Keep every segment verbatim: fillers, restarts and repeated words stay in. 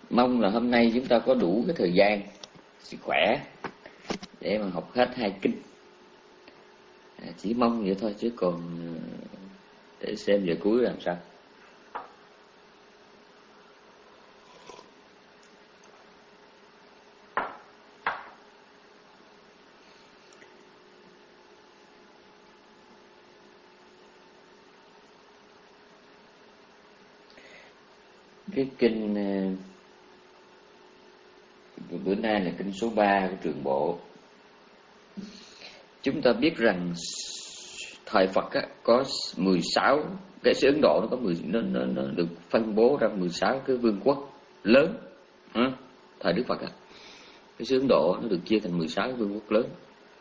Mong là hôm nay chúng ta có đủ cái thời gian, sức khỏe để mà học hết hai kinh. À, chỉ mong vậy thôi chứ còn để xem giờ cuối làm sao. Cái kinh bữa nay là kinh số ba của Trường Bộ. Chúng ta biết rằng thời Phật á, có mười sáu cái xứ Ấn Độ, nó có mười nó, nó, nó được phân bố ra mười sáu cái vương quốc lớn. À, thời Đức Phật á, cái xứ Ấn Độ nó được chia thành mười sáu cái vương quốc lớn.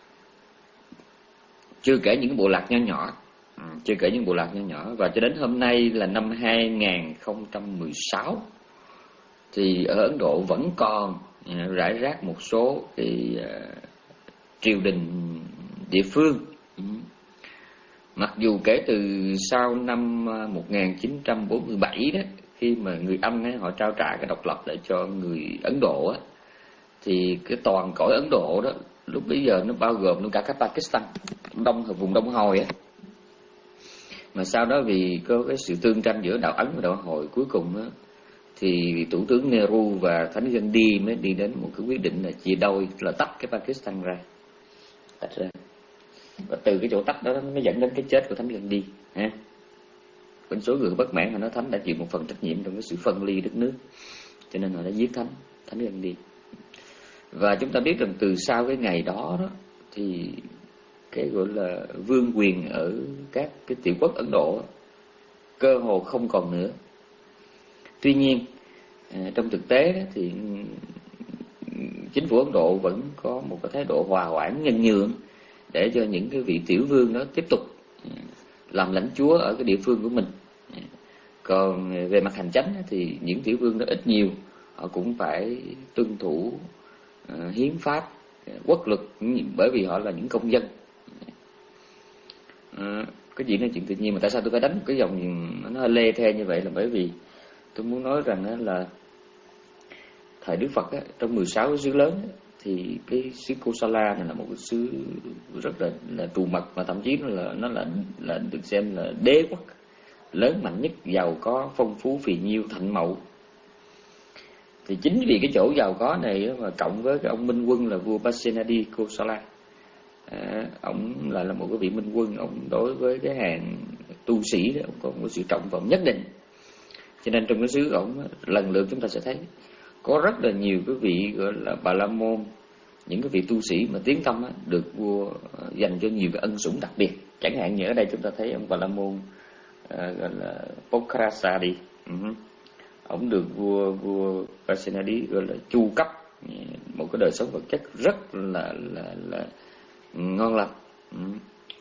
Chưa kể những bộ lạc nhỏ nhỏ, à, chưa kể những bộ lạc nhỏ nhỏ và cho đến hôm nay là năm hai nghìn không trăm mười sáu thì ở Ấn Độ vẫn còn rải rác một số cái uh, triều đình địa phương. Ừ. Mặc dù kể từ sau năm một nghìn chín trăm bốn mươi bảy đó, khi mà người Anh ấy, họ trao trả cái độc lập lại cho người Ấn Độ á, thì cái toàn cõi Ấn Độ đó lúc bấy giờ nó bao gồm luôn cả cái Pakistan, đông vùng Đông Hồi á. Mà sau đó vì có cái sự tương tranh giữa đạo Ấn và đạo Hồi, cuối cùng á, thì thủ tướng Nehru và Thánh Gandhi mới đi đến một cái quyết định là chia đôi, là tách cái Pakistan ra, tách ra. Và từ cái chỗ tách đó nó mới dẫn đến cái chết của Thánh Gandhi. Ha? Bên số người bất mãn họ nói Thánh đã chịu một phần trách nhiệm trong cái sự phân ly đất nước, cho nên họ đã giết Thánh, Thánh Gandhi. Và chúng ta biết rằng từ sau cái ngày đó đó thì cái gọi là vương quyền ở các cái tiểu quốc Ấn Độ cơ hồ không còn nữa. Tuy nhiên trong thực tế đó, thì chính phủ Ấn Độ vẫn có một cái thái độ hòa hoãn nhân nhượng để cho những cái vị tiểu vương đó tiếp tục làm lãnh chúa ở cái địa phương của mình. Còn về mặt hành chánh thì những tiểu vương đó ít nhiều họ cũng phải tuân thủ uh, hiến pháp, quốc luật, bởi vì họ là những công dân. Uh, cái chuyện này chuyện tự nhiên, mà tại sao tôi phải đánh một cái dòng nó hơi lê thê như vậy là bởi vì tôi muốn nói rằng là thời Đức Phật á, trong mười sáu cái xứ lớn á, thì cái xứ Kosala này là một cái xứ rất là, là trù mật, mà thậm chí nó là nó là là được xem là đế quốc lớn mạnh nhất, giàu có, phong phú, phì nhiêu, thạnh mậu. Thì chính vì cái chỗ giàu có này mà cộng với cái ông minh quân là vua Pasenadi Kosala, à, ông lại là một cái vị minh quân, ông đối với cái hàng tu sĩ đó, ông có một sự trọng vọng nhất định. Cho nên trong cái xứ ông lần lượt chúng ta sẽ thấy có rất là nhiều cái vị gọi là Bà La Môn, những cái vị tu sĩ mà tiến tâm á, được vua dành cho nhiều cái ân sủng đặc biệt. Chẳng hạn như ở đây chúng ta thấy ông Bà La Môn à, gọi là Pokrasadi, uh-huh. Ông được vua vua Pasenadi gọi là chu cấp một cái đời sống vật chất rất là là là ngon lành. Uh-huh.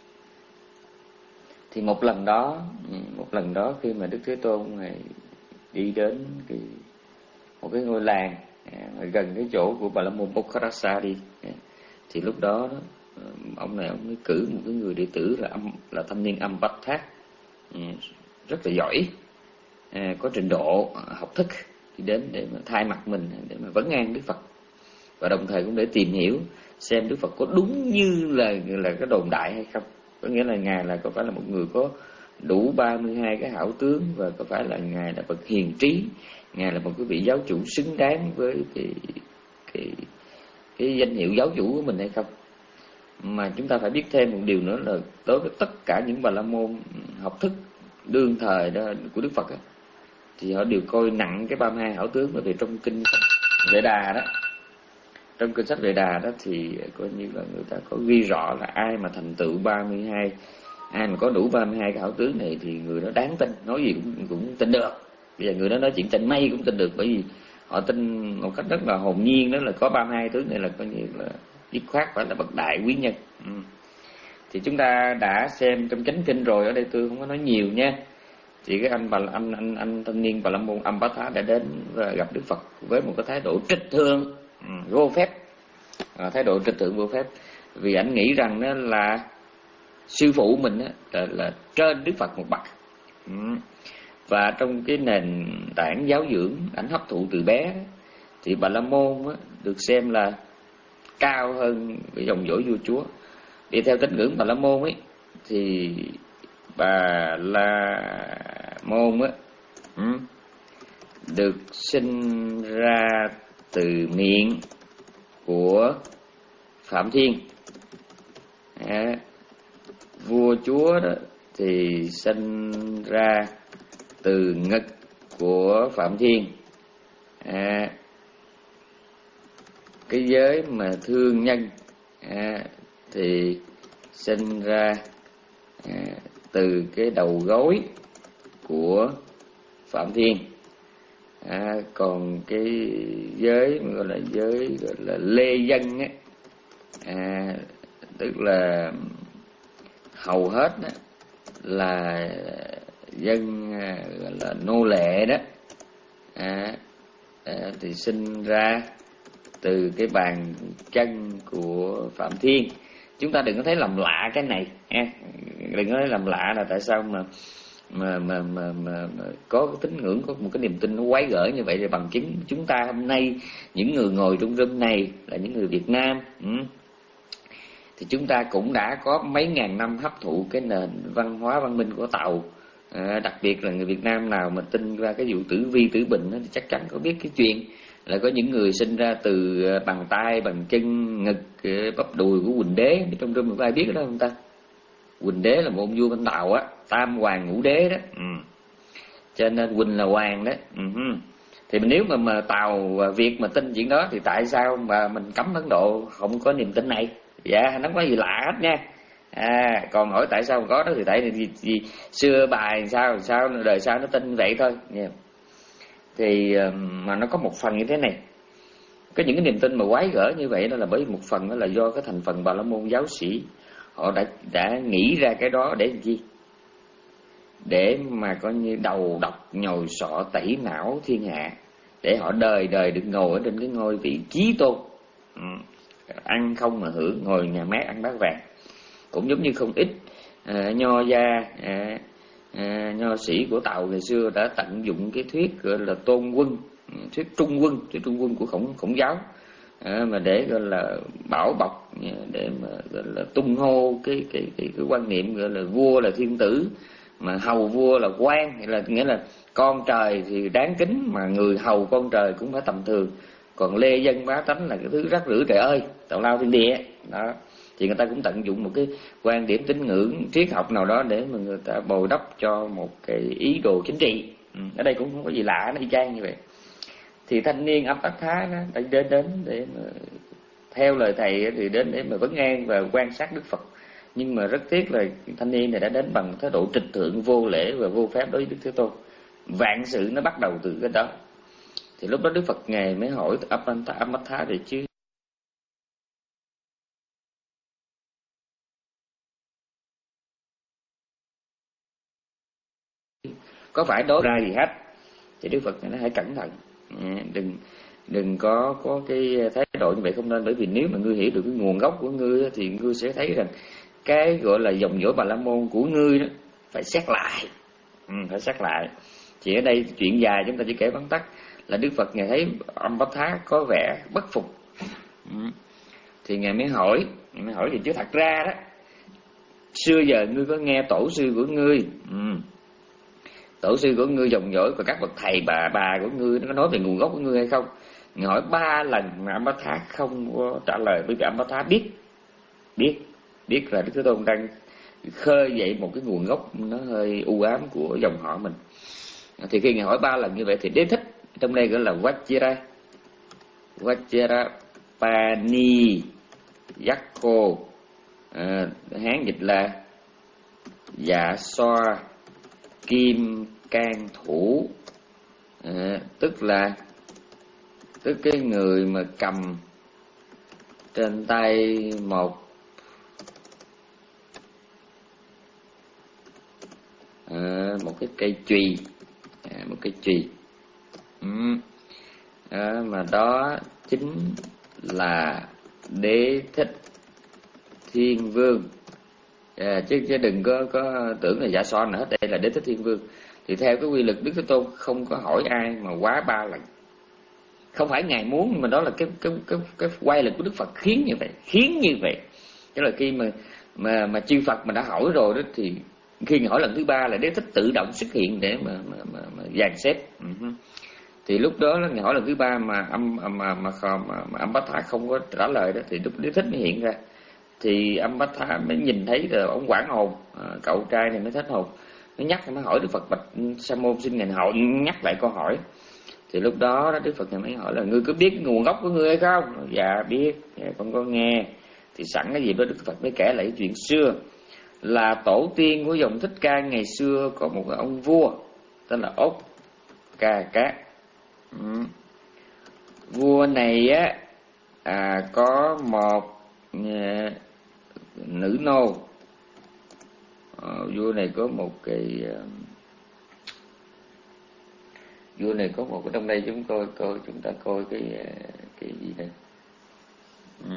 Thì một lần đó, một lần đó khi mà Đức Thế Tôn này đi đến cái một cái ngôi làng à, gần cái chỗ của Bà La Môn Pokrasa đi, à, thì lúc đó, đó ông này ông mới cử một cái người đệ tử là âm là thanh niên âm bách thác, à, rất là giỏi, à, có trình độ học thức, đi đến để mà thay mặt mình để mà vấn an Đức Phật, và đồng thời cũng để tìm hiểu xem Đức Phật có đúng như là là cái đồn đại hay không. Có nghĩa là ngài là có phải là một người có đủ ba mươi hai cái hảo tướng, và có phải là ngài là bậc hiền trí, ngài là một cái vị giáo chủ xứng đáng với cái cái cái danh hiệu giáo chủ của mình hay không. Mà chúng ta phải biết thêm một điều nữa là đối với tất cả những Bà La Môn học thức đương thời đó của Đức Phật đó, thì họ đều coi nặng cái ba mươi hai hảo tướng. Bởi vì trong kinh Vệ Đà đó, trong kinh sách Vệ Đà đó thì coi như là người ta có ghi rõ là ai mà thành tựu ba mươi hai, ai mà có đủ ba mươi hai cái hảo tướng này thì người đó đáng tin, nói gì cũng cũng tin được. Bây giờ người đó nói chuyện tin may cũng tin được, bởi vì họ tin một cách rất là hồn nhiên, đó là có ba mươi hai tướng này là coi như là dứt khoát phải là bậc đại quý nhân. Ừ. Thì chúng ta đã xem trong chánh kinh rồi, ở đây tôi không có nói nhiều nha. Thì cái anh bà anh anh anh thanh niên Bà La Môn Ambata đã đến và gặp Đức Phật với một cái thái độ trịch thượng, ừ, vô phép, à, thái độ trịch thượng vô phép, vì anh nghĩ rằng đó là sư phụ mình đó, là, là trên Đức Phật một bậc. Ừ. Và trong cái nền tảng giáo dưỡng ảnh hấp thụ từ bé, thì Bà La Môn á, được xem là cao hơn cái dòng dõi vua chúa. Đi theo tín ngưỡng Bà La Môn ấy, thì Bà La Môn á, được sinh ra từ miệng của Phạm Thiên. À, vua chúa đó thì sinh ra từ ngực của Phạm Thiên. À, cái giới mà thương nhân à, thì sinh ra à, từ cái đầu gối của Phạm Thiên. À, còn cái giới gọi là giới gọi là lê dân á, à, tức là hầu hết đó là dân gọi là nô lệ đó, à, à, thì sinh ra từ cái bàn chân của Phạm Thiên. Chúng ta đừng có thấy làm lạ cái này ha, đừng có thấy làm lạ là tại sao mà mà mà mà, mà, mà có cái tín ngưỡng, có một cái niềm tin nó quái gở như vậy, thì bằng chứng chúng ta hôm nay những người ngồi trong room này là những người Việt Nam. Ừ. Thì chúng ta cũng đã có mấy ngàn năm hấp thụ cái nền văn hóa văn minh của Tàu. À, đặc biệt là người Việt Nam nào mà tin ra cái vụ tử vi tử bình đó, thì chắc chắn có biết cái chuyện là có những người sinh ra từ bàn tay, bàn chân, ngực, bắp đùi của Quỳnh Đế. Trong room có ai biết đó không ta? Quỳnh Đế là một ông vua bên Tàu á, tam hoàng ngũ đế đó. Ừ. Cho nên Quỳnh là hoàng đó. Ừ. Thì nếu mà, mà Tàu và Việt mà tin chuyện đó, thì tại sao mà mình cấm Ấn Độ không có niềm tin này? Dạ, nó có gì lạ hết nha. À, còn hỏi tại sao có đó, thì tại vì, vì xưa bài sao sao đời sau nó tin vậy thôi. Yeah. Thì mà nó có một phần như thế này, có những cái niềm tin mà quái gở như vậy đó là bởi một phần đó là do cái thành phần Bà La Môn giáo sĩ họ đã đã nghĩ ra cái đó để làm gì? Để mà coi như đầu độc nhồi sọ tẩy não thiên hạ, để họ đời đời được ngồi ở trên cái ngôi vị chí tôn. Ừ. Ăn không mà hưởng, ngồi nhà mát ăn bát vàng. Cũng giống như không ít à, nho gia à, à, nho sĩ của Tàu ngày xưa đã tận dụng cái thuyết gọi là tôn quân, thuyết trung quân, thuyết trung quân của khổng khổng giáo, à, mà để gọi là bảo bọc, để mà gọi là tung hô cái cái cái, cái quan niệm gọi là vua là thiên tử, mà hầu vua là quan, là nghĩa là con trời thì đáng kính, mà người hầu con trời cũng phải tầm thường, còn lê dân bá tánh là cái thứ rắc rưởi trời ơi, tào lao thiên địa đó. Thì người ta cũng tận dụng một cái quan điểm tín ngưỡng triết học nào đó để mà người ta bồi đắp cho một cái ý đồ chính trị. Ừ. Ở đây cũng không có gì lạ, nó y chang như vậy. Thì thanh niên Apatha đã đến đến để mà theo lời thầy thì đến để mà vấn an và quan sát Đức Phật. Nhưng mà rất tiếc là thanh niên này đã đến bằng thái độ trịch thượng, vô lễ và vô phép đối với Đức Thế Tôn. Vạn sự nó bắt đầu từ cái đó. Thì lúc đó Đức Phật Ngài mới hỏi Apatha để chứ có phải đối ra gì hết. Thì Đức Phật nó hãy cẩn thận, đừng đừng có có cái thái độ như vậy không nên. Bởi vì nếu mà ngươi hiểu được cái nguồn gốc của ngươi thì ngươi sẽ thấy rằng cái gọi là dòng dõi Bà La Môn của ngươi đó phải xét lại, ừ, phải xét lại. Chỉ ở đây chuyện dài chúng ta chỉ kể vắn tắt là Đức Phật Ngài thấy Apatha có vẻ bất phục, ừ. Thì Ngài mới hỏi, Ngài mới hỏi thì chứ thật ra đó, xưa giờ ngươi có nghe tổ sư của ngươi, ừ. Tổ sư của ngươi dòng dõi và các bậc thầy bà bà của ngươi nó có nói về nguồn gốc của ngươi hay không? Ngài hỏi ba lần mà Apatha không có trả lời, bởi vì Apatha biết biết biết là Đức Thế Tôn đang khơi dậy một cái nguồn gốc nó hơi u ám của dòng họ mình. Thì khi Ngài hỏi ba lần như vậy thì Đế Thích trong đây gọi là Vajra Vajra Pani Yakko, à, Hán dịch là dạ xoa kim can thủ, à, tức là tức cái người mà cầm trên tay một à, một cái cây chùy, à, một cái chùy, ừ. À, mà đó chính là Đế Thích Thiên Vương. À, chứ chứ đừng có có tưởng là Dạ Xoa nữa hết, đây là Đế Thích Thiên Vương. Thì theo cái quy luật Đức Thế Tôn không có hỏi ai mà quá ba lần. Không phải Ngài muốn, nhưng mà đó là cái cái cái cái quy luật của Đức Phật khiến như vậy, khiến như vậy. Tức là khi mà mà mà chư Phật mà đã hỏi rồi đó, thì khi hỏi lần thứ ba là Đế Thích tự động xuất hiện để mà mà mà, mà dàn xếp. Uh-huh. Thì lúc đó Ngài hỏi lần thứ ba mà âm mà mà mà, mà, mà âm Bát Thả không có trả lời đó, thì lúc Đế Thích mới hiện ra. Thì âm Bát Thả mới nhìn thấy rồi ông hoảng hồn, à, cậu trai này mới thhết hồn, mới nhắc mới hỏi Đức Phật bạch Sa môn xin Ngài hỏi nhắc lại câu hỏi. Thì lúc đó Đức Phật mới hỏi là ngươi có biết nguồn gốc của ngươi hay không? Dạ biết, dạ, con có nghe. Thì sẵn cái gì đó Đức Phật mới kể lại chuyện xưa là tổ tiên của dòng Thích Ca ngày xưa có một ông vua tên là Ốc Ca Cát. Ừ. Vua này á à, có một à, nữ nô. À, vua này có một cái à, vua này có một cái trong đây chúng tôi coi chúng ta coi cái cái gì đây. Ừ.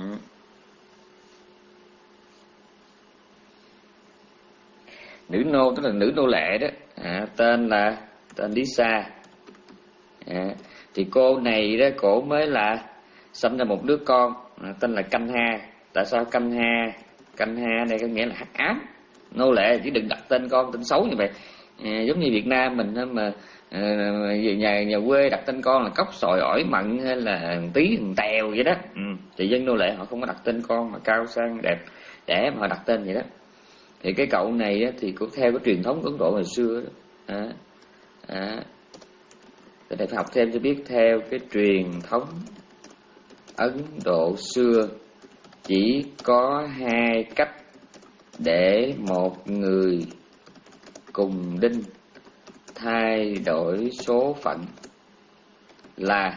Nữ nô tức là nữ nô lệ đó, à, tên là tên Lý Sa. À, thì cô này đó cổ mới là sinh ra một đứa con à, tên là Canh Ha. Tại sao Canh Ha? Canh Ha đây có nghĩa là hắc ám. Nô lệ chỉ đừng đặt tên con tên xấu như vậy. À, giống như Việt Nam mình mà à, nhà nhà quê đặt tên con là cốc sòi ổi mận hay là tí thằng tèo vậy đó. Ừ. Thì dân nô lệ họ không có đặt tên con mà cao sang đẹp để mà họ đặt tên vậy đó. Thì cái cậu này á, thì cũng theo cái truyền thống Ấn Độ hồi xưa đó. À, à, cái này phải học thêm cho biết. Theo cái truyền thống Ấn Độ xưa chỉ có hai cách để một người cùng đinh thay đổi số phận là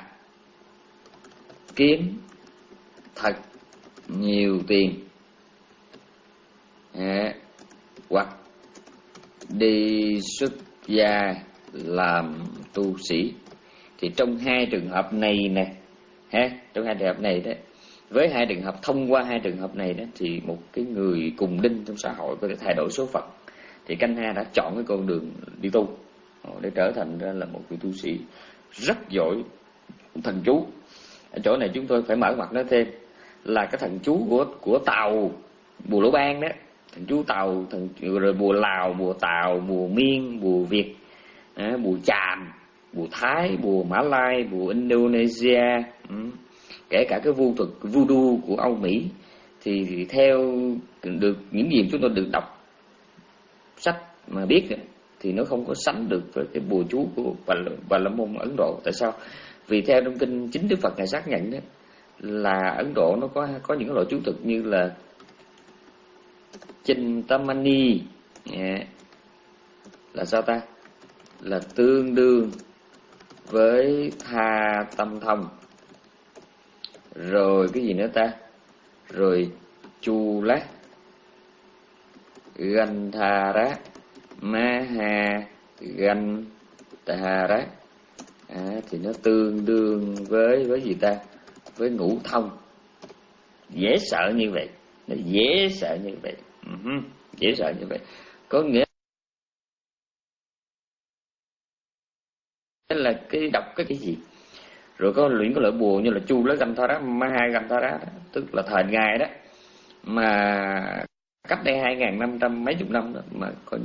kiếm thật nhiều tiền à, hoặc đi xuất gia làm tu sĩ. Thì trong hai trường hợp này nè ha, trong hai trường hợp này đó, với hai trường hợp thông qua hai trường hợp này đó, thì một cái người cùng đinh trong xã hội có thể thay đổi số phận. Thì Canh Ha đã chọn cái con đường đi tu để trở thành ra là một vị tu sĩ rất giỏi thần chú. Ở chỗ này chúng tôi phải mở mặt nói thêm là cái thần chú của của Tàu Bùa Lỗ Ban đó, thần chú Tàu, thần rồi bùa Lào, bùa Tàu, bùa Miên, bùa Việt, à, bùa Chàm, bùa Thái, bùa Mã Lai, bùa Indonesia, ừ. Kể cả cái vu thuật voodoo của Âu Mỹ thì, thì theo được những gì chúng tôi được đọc sách mà biết thì nó không có sánh được với cái bùa chú của Bà La Môn Ấn Độ. Tại sao? Vì theo trong kinh chính Đức Phật Ngài xác nhận đó là Ấn Độ nó có có những cái loại chú thuật như là Chintamani, yeah. Là sao ta? Là tương đương với Tha Tâm Thông. Rồi cái gì nữa ta? Rồi Chu Lát, Gandhara, Maha Gandhara, à, thì nó tương đương với với gì ta? Với Ngũ Thông. Dễ sợ như vậy, nó dễ sợ như vậy, uh-huh. Dễ sợ như vậy. Có nghĩa là cái đọc cái cái gì. Rồi có luyện có loại bùa như là Chu Lá Gandhara, Maha Gandhara, tức là thời Ngài đó mà cách đây hai nghìn năm trăm mấy chục năm đó, mà có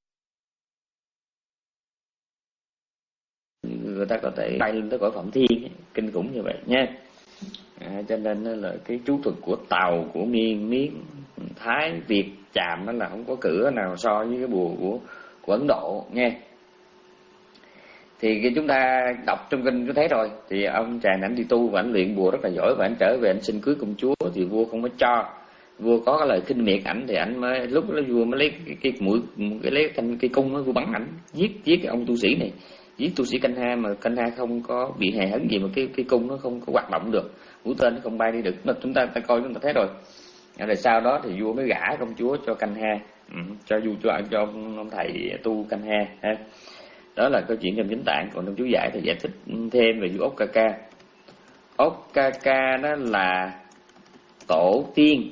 người ta có thể bay lên tới cõi Phạm Thiên ấy, kinh khủng như vậy nha. À, cho nên là cái chú thuật của Tàu, của Miên, Miến, Thái, Việt, Chàm đó là không có cửa nào so với cái bùa của của Ấn Độ nha. Thì khi chúng ta đọc trong kinh có thấy rồi, thì ông chàng ảnh đi tu và ảnh luyện bùa rất là giỏi, và ảnh trở về ảnh xin cưới công chúa thì vua không có cho. Vua có cái lời khinh miệt ảnh thì ảnh mới lúc đó vua mới lấy cái, cái mũi cái lấy thanh cây cung nó vua bắn ảnh, giết giết cái ông tu sĩ này, giết tu sĩ Canh Ha, mà Canh Ha không có bị hề hấn gì mà cái cái cung nó không có hoạt động được, mũi tên nó không bay đi được. Mà chúng ta ta coi chúng ta thấy rồi. Rồi sau đó thì vua mới gả công chúa cho Canh Ha, ừ, cho vua cho cho ông, ông thầy tu Canh Ha ha. Đó là câu chuyện trong Chánh Tạng. Còn trong chú giải thì giải thích thêm về vua Ốc Ca Ca. Ốc Ca Ca đó là tổ tiên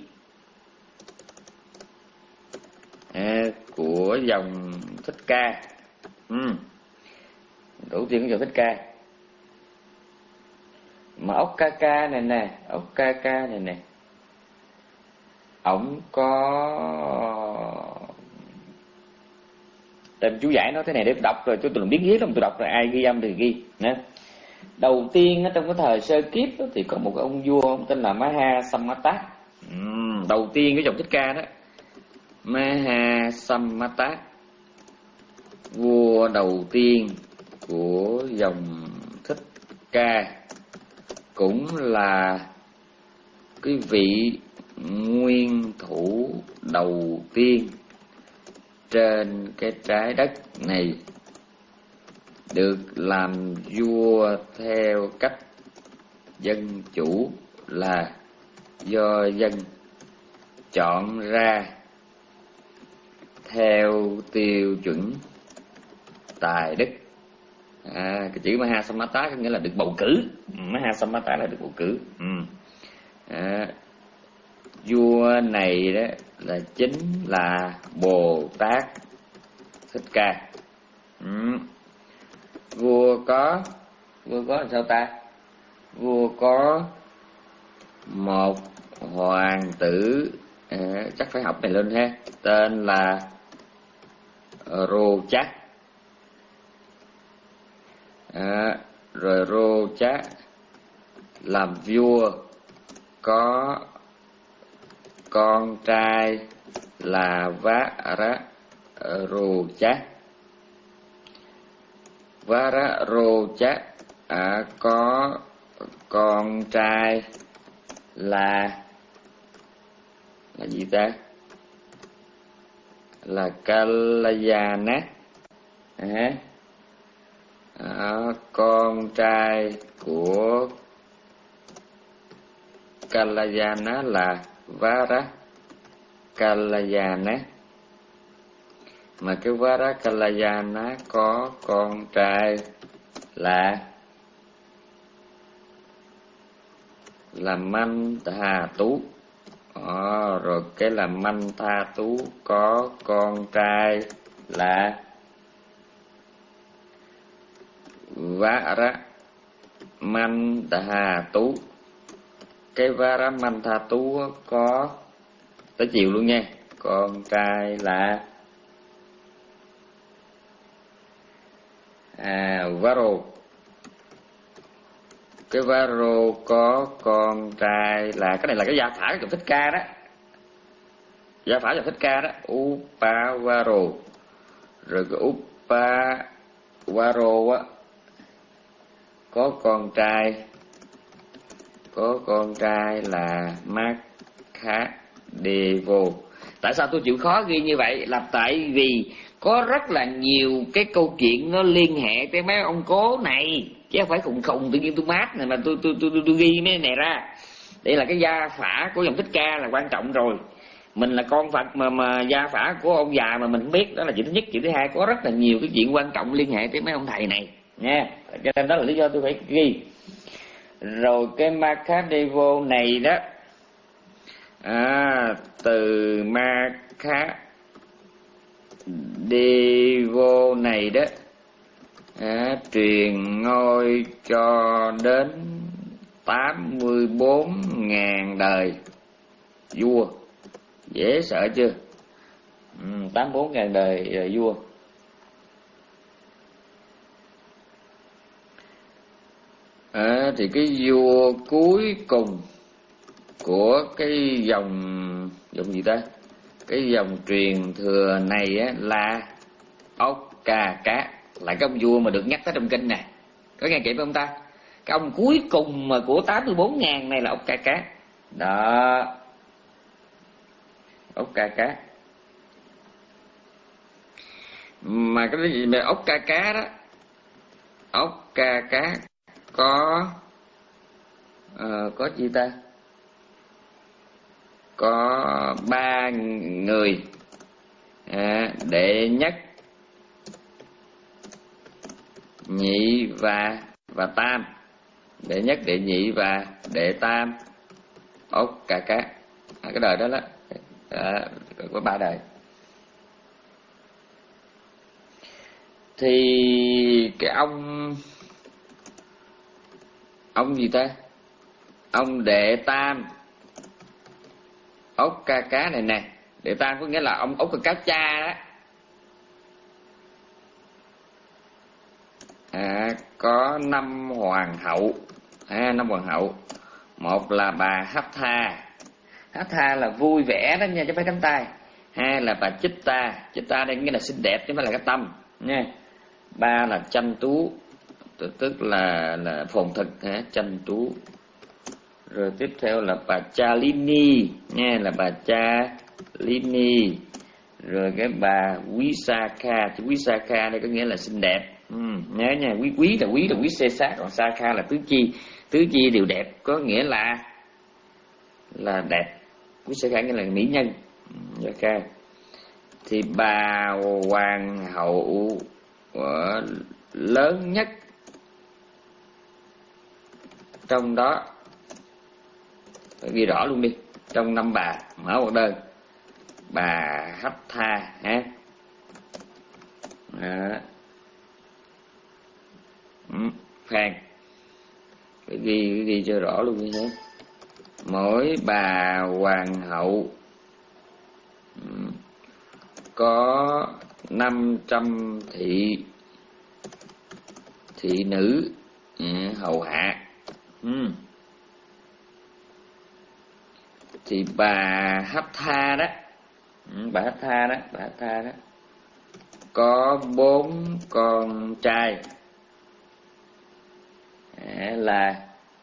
à, của dòng Thích Ca. Ừ. tổ tiên của dòng Thích Ca. Mà ốc ca ca này nè, ốc ca ca này nè, ổng có tên chú giải nói thế này để tôi đọc rồi, tôi tôi biết viết lắm, tôi đọc rồi ai ghi âm thì ghi nè. Đầu tiên trong cái thời sơ kiếp thì có một ông vua ông tên là Maha Sammata. uhm, đầu tiên cái dòng Thích Ca đó, Maha Sammata, vua đầu tiên của dòng Thích Ca, cũng là cái vị nguyên thủ đầu tiên trên cái trái đất này được làm vua theo cách dân chủ, là do dân chọn ra theo tiêu chuẩn tài đức. À, cái chữ Maha Sammata có nghĩa là được bầu cử. Maha Sammata là được bầu cử. ừ. à, Vua này đó là chính là Bồ Tát Thích Ca. ừ. Vua có Vua có làm sao ta? Vua có một hoàng tử, à, chắc phải học này lên ha, tên là Rô Chát. À, rồi Rô Chát làm vua, có con trai là Vá Rô Chát. Vá Rô Chát à, có con trai là là gì ta? Là Kalayana. à, à, con trai của Kalayana là Vara Kalayana. Mà cái Vara Kalayana có con trai là là Mantha Tú. à, Rồi cái là Mantha Tú có con trai là Vara Mantha Tú. Cái Vara Mantha Tú có tới chiều luôn nha, con trai là à, Varo. Cái Varo có con trai là, cái này là cái gia phả của Thích Ca đó, gia phả của Thích Ca đó, Upavaro. Rồi cái Upavaro á có con trai có con trai là Makhadevo. Tại sao tôi chịu khó ghi như vậy? Là tại vì có rất là nhiều cái câu chuyện nó liên hệ tới mấy ông cố này, chứ không phải khùng khùng tự nhiên tôi mát này mà tôi tôi tôi tôi, tôi ghi mấy này ra. Đây là cái gia phả của dòng Thích Ca là quan trọng rồi. Mình là con Phật mà mà gia phả của ông già mà mình không biết, đó là chuyện thứ nhất. Chuyện thứ hai, có rất là nhiều cái chuyện quan trọng liên hệ tới mấy ông thầy này nha, cho nên đó là lý do tôi phải ghi. Rồi cái Makhadevo này đó, à, từ Makhadevo này đó, à, truyền ngôi cho đến tám mươi bốn ngàn đời vua. Dễ sợ chưa? ừ, tám mươi bốn ngàn đời vua. À, thì cái vua cuối cùng của cái dòng dòng gì ta? Cái dòng truyền thừa này á, là Ốc Ca Cá, là cái ông vua mà được nhắc tới trong kinh nè. Có nghe kịp không ta? Cái ông cuối cùng mà của tám mươi bốn ngàn này là Ốc Ca Cá. Đó. Ốc Ca Cá. Mà cái gì mà Ốc Ca Cá đó, Ốc Ca Cá có uh, có gì ta? Có ba người, à, đệ nhất, nhị và và tam. Đệ nhất, đệ nhị và đệ tam Ốc Ca Cá. À, cái đời đó đó, à, có ba đời. Thì cái ông ông gì ta, ông Đệ Tam Ốc Ca Cá này nè. Đệ Tam có nghĩa là ông Ốc Ca Cá cha đó. À, có năm hoàng hậu, à, năm hoàng hậu. Một là bà Hấp Tha. Hấp Tha là vui vẻ đó nha, chứ không phải đắm tay. Hai là bà Chích Ta. Chích Ta đây nghĩa là xinh đẹp chứ không phải là cái tâm nha. Ba là Chanh Tú, tức là là phồn thực hả, Chanh Tú. Rồi tiếp theo là bà Chalini nha, là bà Chalini. Rồi cái bà Visakha, chữ Visakha đây có nghĩa là xinh đẹp. Ừ, nhớ nha, quý quý là quý là quý xê sát, còn Sakha là tứ chi. Tứ chi đều đẹp, có nghĩa là là đẹp. Quý Sakha nghĩa là mỹ nhân. Okay. Thì bà hoàng hậu uh, lớn nhất trong đó, ghi rõ luôn đi, trong năm bà mở một đơn, bà Hấp Tha ha. À. Ừ, khoan, cái ghi cái ghi cho rõ luôn đi nhé. Mỗi bà hoàng hậu ừ, có năm trăm thị thị nữ ừ, hầu hạ. Ừ. Thì bà Hấp Tha đó, ừ, bà Hấp Tha đó, bà Hấp Tha đó có bốn con trai à, là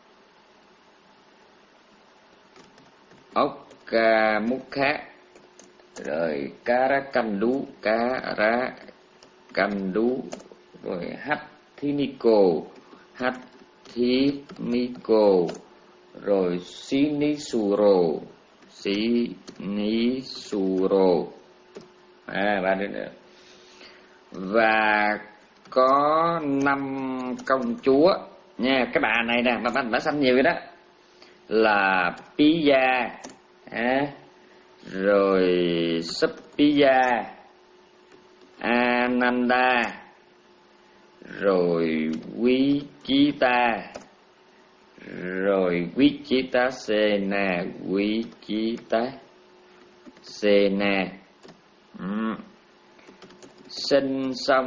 Ốc Ca Múc Khát, rồi Cá Rá Canh Đú, Cá Rá Canh Đú, rồi Hách Thí Ni Cô, Hách Thí Ni Cô, rồi Xí Ní Xù Rồ, Xí Ní Xù Rồ. À, ba đứa nữa. Và có năm công chúa nha. Cái bà này nè, bà, bà, bà xanh nhiều vậy đó, là Piya à, rồi Sappiya, Ananda, rồi Vichita, rồi Vichita Sena, Vichita Sena. Ừ. Sinh xong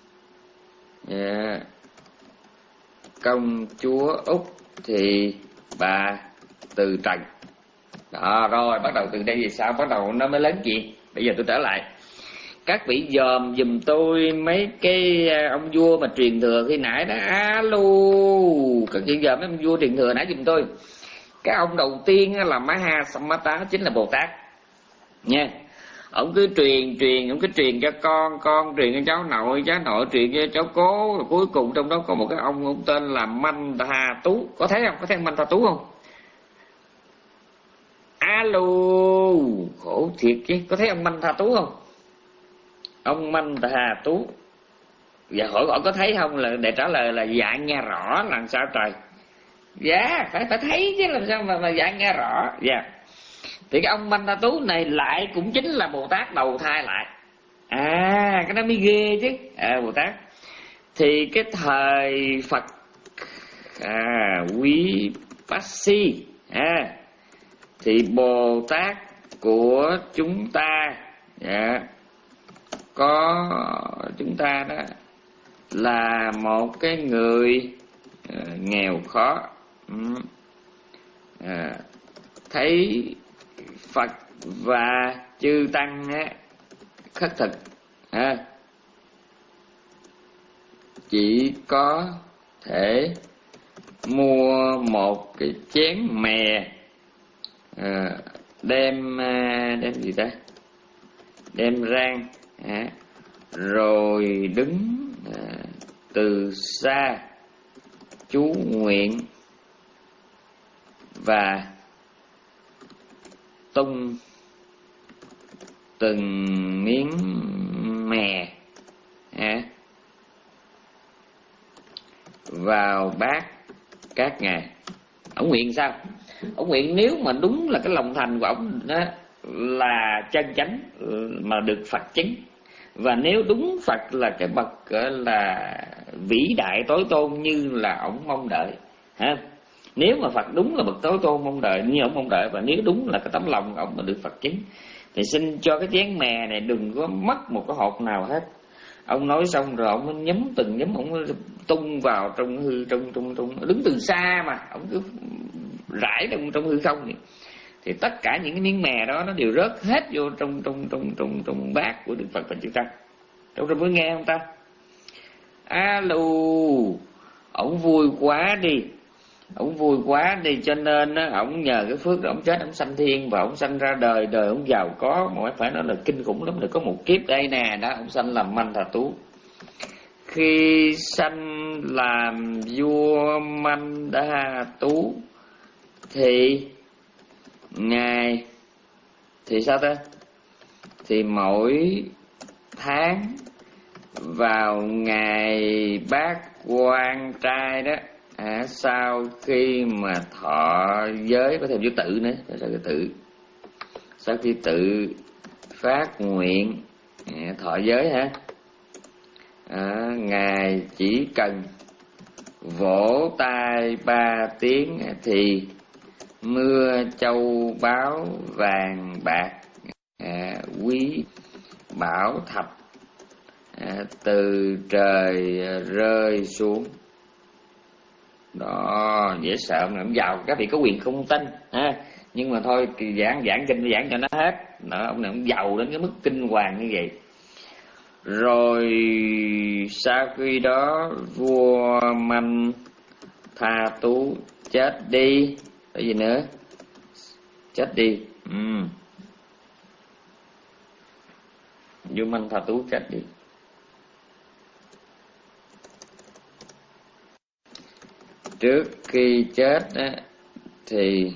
yeah. Công chúa Úc thì bà Từ Trần. Đó, rồi bắt đầu từ đây thì sao? Bắt đầu nó mới lớn chuyện. Bây giờ tôi trở lại, các vị dòm giùm tôi mấy cái ông vua mà truyền thừa khi nãy đó. Alo, các vị dòm mấy ông vua truyền thừa nãy giùm tôi. Cái ông đầu tiên là Maha Sammata, chính là Bồ Tát nha. Ông cứ truyền truyền ông cứ truyền cho con, con truyền cho cháu nội, cháu nội truyền cho cháu cố, rồi cuối cùng trong đó có một cái ông ông tên là Mantha Tú. Có thấy không? Có thấy ông Mantha Tú không? Alo, khổ thiệt chứ. Có thấy ông Mantha Tú không? Ông Mantha Tú. Và hỏi hỏi có thấy không, là để trả lời là dạ nghe rõ là sao trời. Dạ, phải phải thấy chứ, làm sao mà, mà dạ nghe rõ. Dạ. Thì cái ông Mantha Tú này lại cũng chính là Bồ Tát đầu thai lại. À, cái đó mới ghê chứ. À, Bồ Tát. Thì cái thời Phật à, Quý Passi à, thì Bồ Tát của chúng ta dạ, có chúng ta đó là một cái người uh, nghèo khó. Ừ. À, thấy Phật và chư tăng á, khất thực à, chỉ có thể mua một cái chén mè à, đem à, đem gì ta đem rang à, rồi đứng à, từ xa chú nguyện và tung từng miếng mè à, vào bát các ngài. Ông nguyện sao? Ông nguyện nếu mà đúng là cái lòng thành của ông đó là chân chánh mà được Phật chứng, Và nếu đúng Phật là cái bậc là vĩ đại tối tôn như là ông mong đợi ha, nếu mà Phật đúng là bậc tối tôn mong đợi như ông mong đợi, và nếu đúng là cái tấm lòng ông mà được Phật chứng, thì xin cho cái chén mè này đừng có mất một cái hột nào hết. Ông nói xong rồi ông nhấm từng nhấm, ông tung vào trong hư trong trong trong đứng từ xa mà ông cứ rải trong trong hư không vậy. Thì tất cả những cái miếng mè đó nó đều rớt hết vô trong trong trong trong trong bát của Đức Phật và chư Tăng. Trong trong mới nghe không ta? Alo, ổng vui quá đi, ổng vui quá đi, cho nên á ổng nhờ cái phước đó ổng chết, ổng sanh thiên và ổng sanh ra đời, đời ổng giàu có, mà phải nói là kinh khủng lắm. Được có một kiếp đây nè đó, ổng sanh làm Manh Thà Tú. Khi sanh làm vua Manh Đa Tú thì ngày thì sao ta? Thì mỗi tháng vào ngày bát quan trai đó, à, sau khi mà thọ giới, có thêm chữ tự nữa, sao cái tự, sau khi tự phát nguyện à, thọ giới hả, à, ngài chỉ cần vỗ tay ba tiếng thì mưa châu báu vàng bạc à, quý bảo thạch à, từ trời rơi xuống. Đó, dễ sợ mà, giàu các vị có quyền không tin ha, nhưng mà thôi thì giảng giảng kinh giảng cho nó hết. Đó, ông này ông giàu đến cái mức kinh hoàng như vậy. Rồi sau khi đó vua Manh Thà Tú chết đi. Cái gì nữa? Chết đi. Ừ. Vua Manh Thà Tú chết đi. Trước khi chết á, thì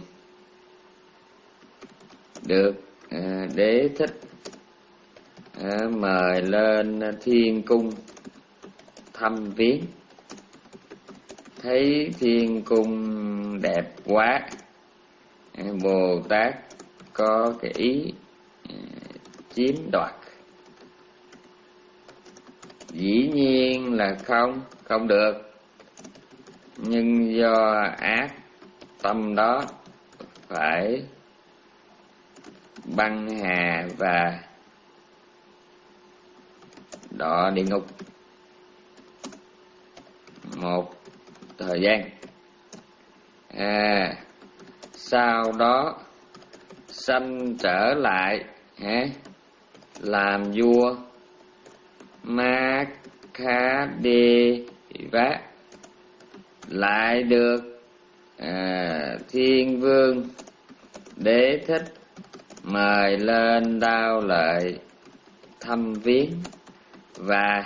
được à, Đế Thích à, mời lên thiên cung thăm viếng. Thấy thiên cung đẹp quá, à, Bồ Tát có cái ý à, chiếm đoạt. Dĩ nhiên là không, không được. Nhưng do ác tâm đó phải băng hà và đọa địa ngục một thời gian. À, sau đó sanh trở lại hả, làm vua Ma Kha Đê Vá, lại được à, Thiên Vương Đế Thích mời lên Đao Lợi thăm viếng và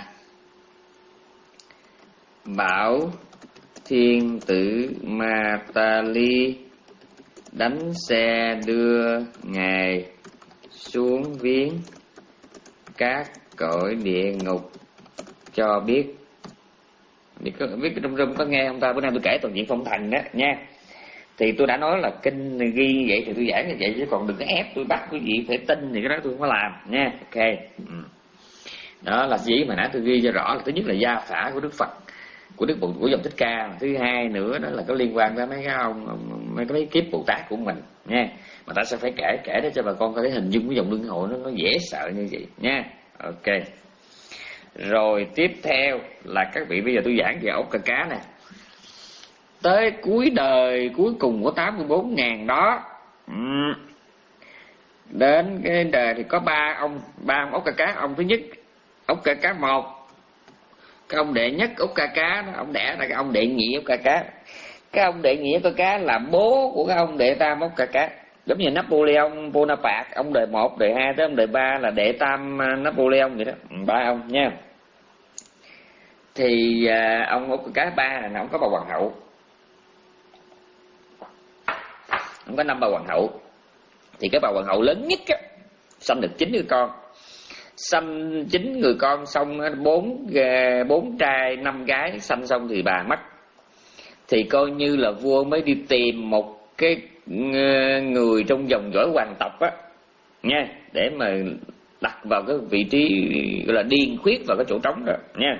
bảo thiên tử Ma Ta Ly đánh xe đưa ngài xuống viếng các cõi địa ngục cho biết. Biết, biết trong rung có nghe không ta? Bữa nay tôi kể toàn chuyện phong thần đó nha. Thì tôi đã nói là kinh ghi vậy thì tôi giảng như vậy, chứ còn đừng có ép tôi bắt quý vị phải tin thì cái đó tôi không có làm nha. Ok. Đó là gì mà nãy tôi ghi cho rõ là thứ nhất là gia phả của Đức Phật, của Đức Bồ, của dòng Thích Ca. Thứ hai nữa đó là có liên quan tới mấy cái ông mấy cái kiếp Bồ Tát của mình nha. Mà ta sẽ phải kể kể để cho bà con có thể hình dung cái dòng luân hồi nó nó dễ sợ như vậy nha. Ok. Rồi tiếp theo là các vị, bây giờ tôi giảng về ốc cà cá nè. Tới cuối đời cuối cùng của tám mươi bốn ngàn đó, đến cái đời thì có ba ông, ba ông ốc cà cá. Ông thứ nhất, ốc cà cá một, cái ông đệ nhất ốc cà cá đó, ông đẻ ra cái ông đệ nhị ốc cà cá. Cái ông đệ nhị ốc cà cá là bố của cái ông đệ tam ốc cà cá, giống như Napoleon Bonaparte, ông đệ một, đệ hai tới ông đệ ba là đệ tam Napoleon vậy đó, ba ông nha. Thì à, ông ốc cà cá ba là ông có bà hoàng hậu, ông có năm bà hoàng hậu. Thì cái bà hoàng hậu lớn nhất á, sanh được chín người con, sanh chín người con xong bốn bốn trai năm gái sanh xong thì bà mất. Thì coi như là vua mới đi tìm một cái người trong dòng dõi hoàng tộc á nha, để mà đặt vào cái vị trí gọi là điền khuyết vào cái chỗ trống rồi nha.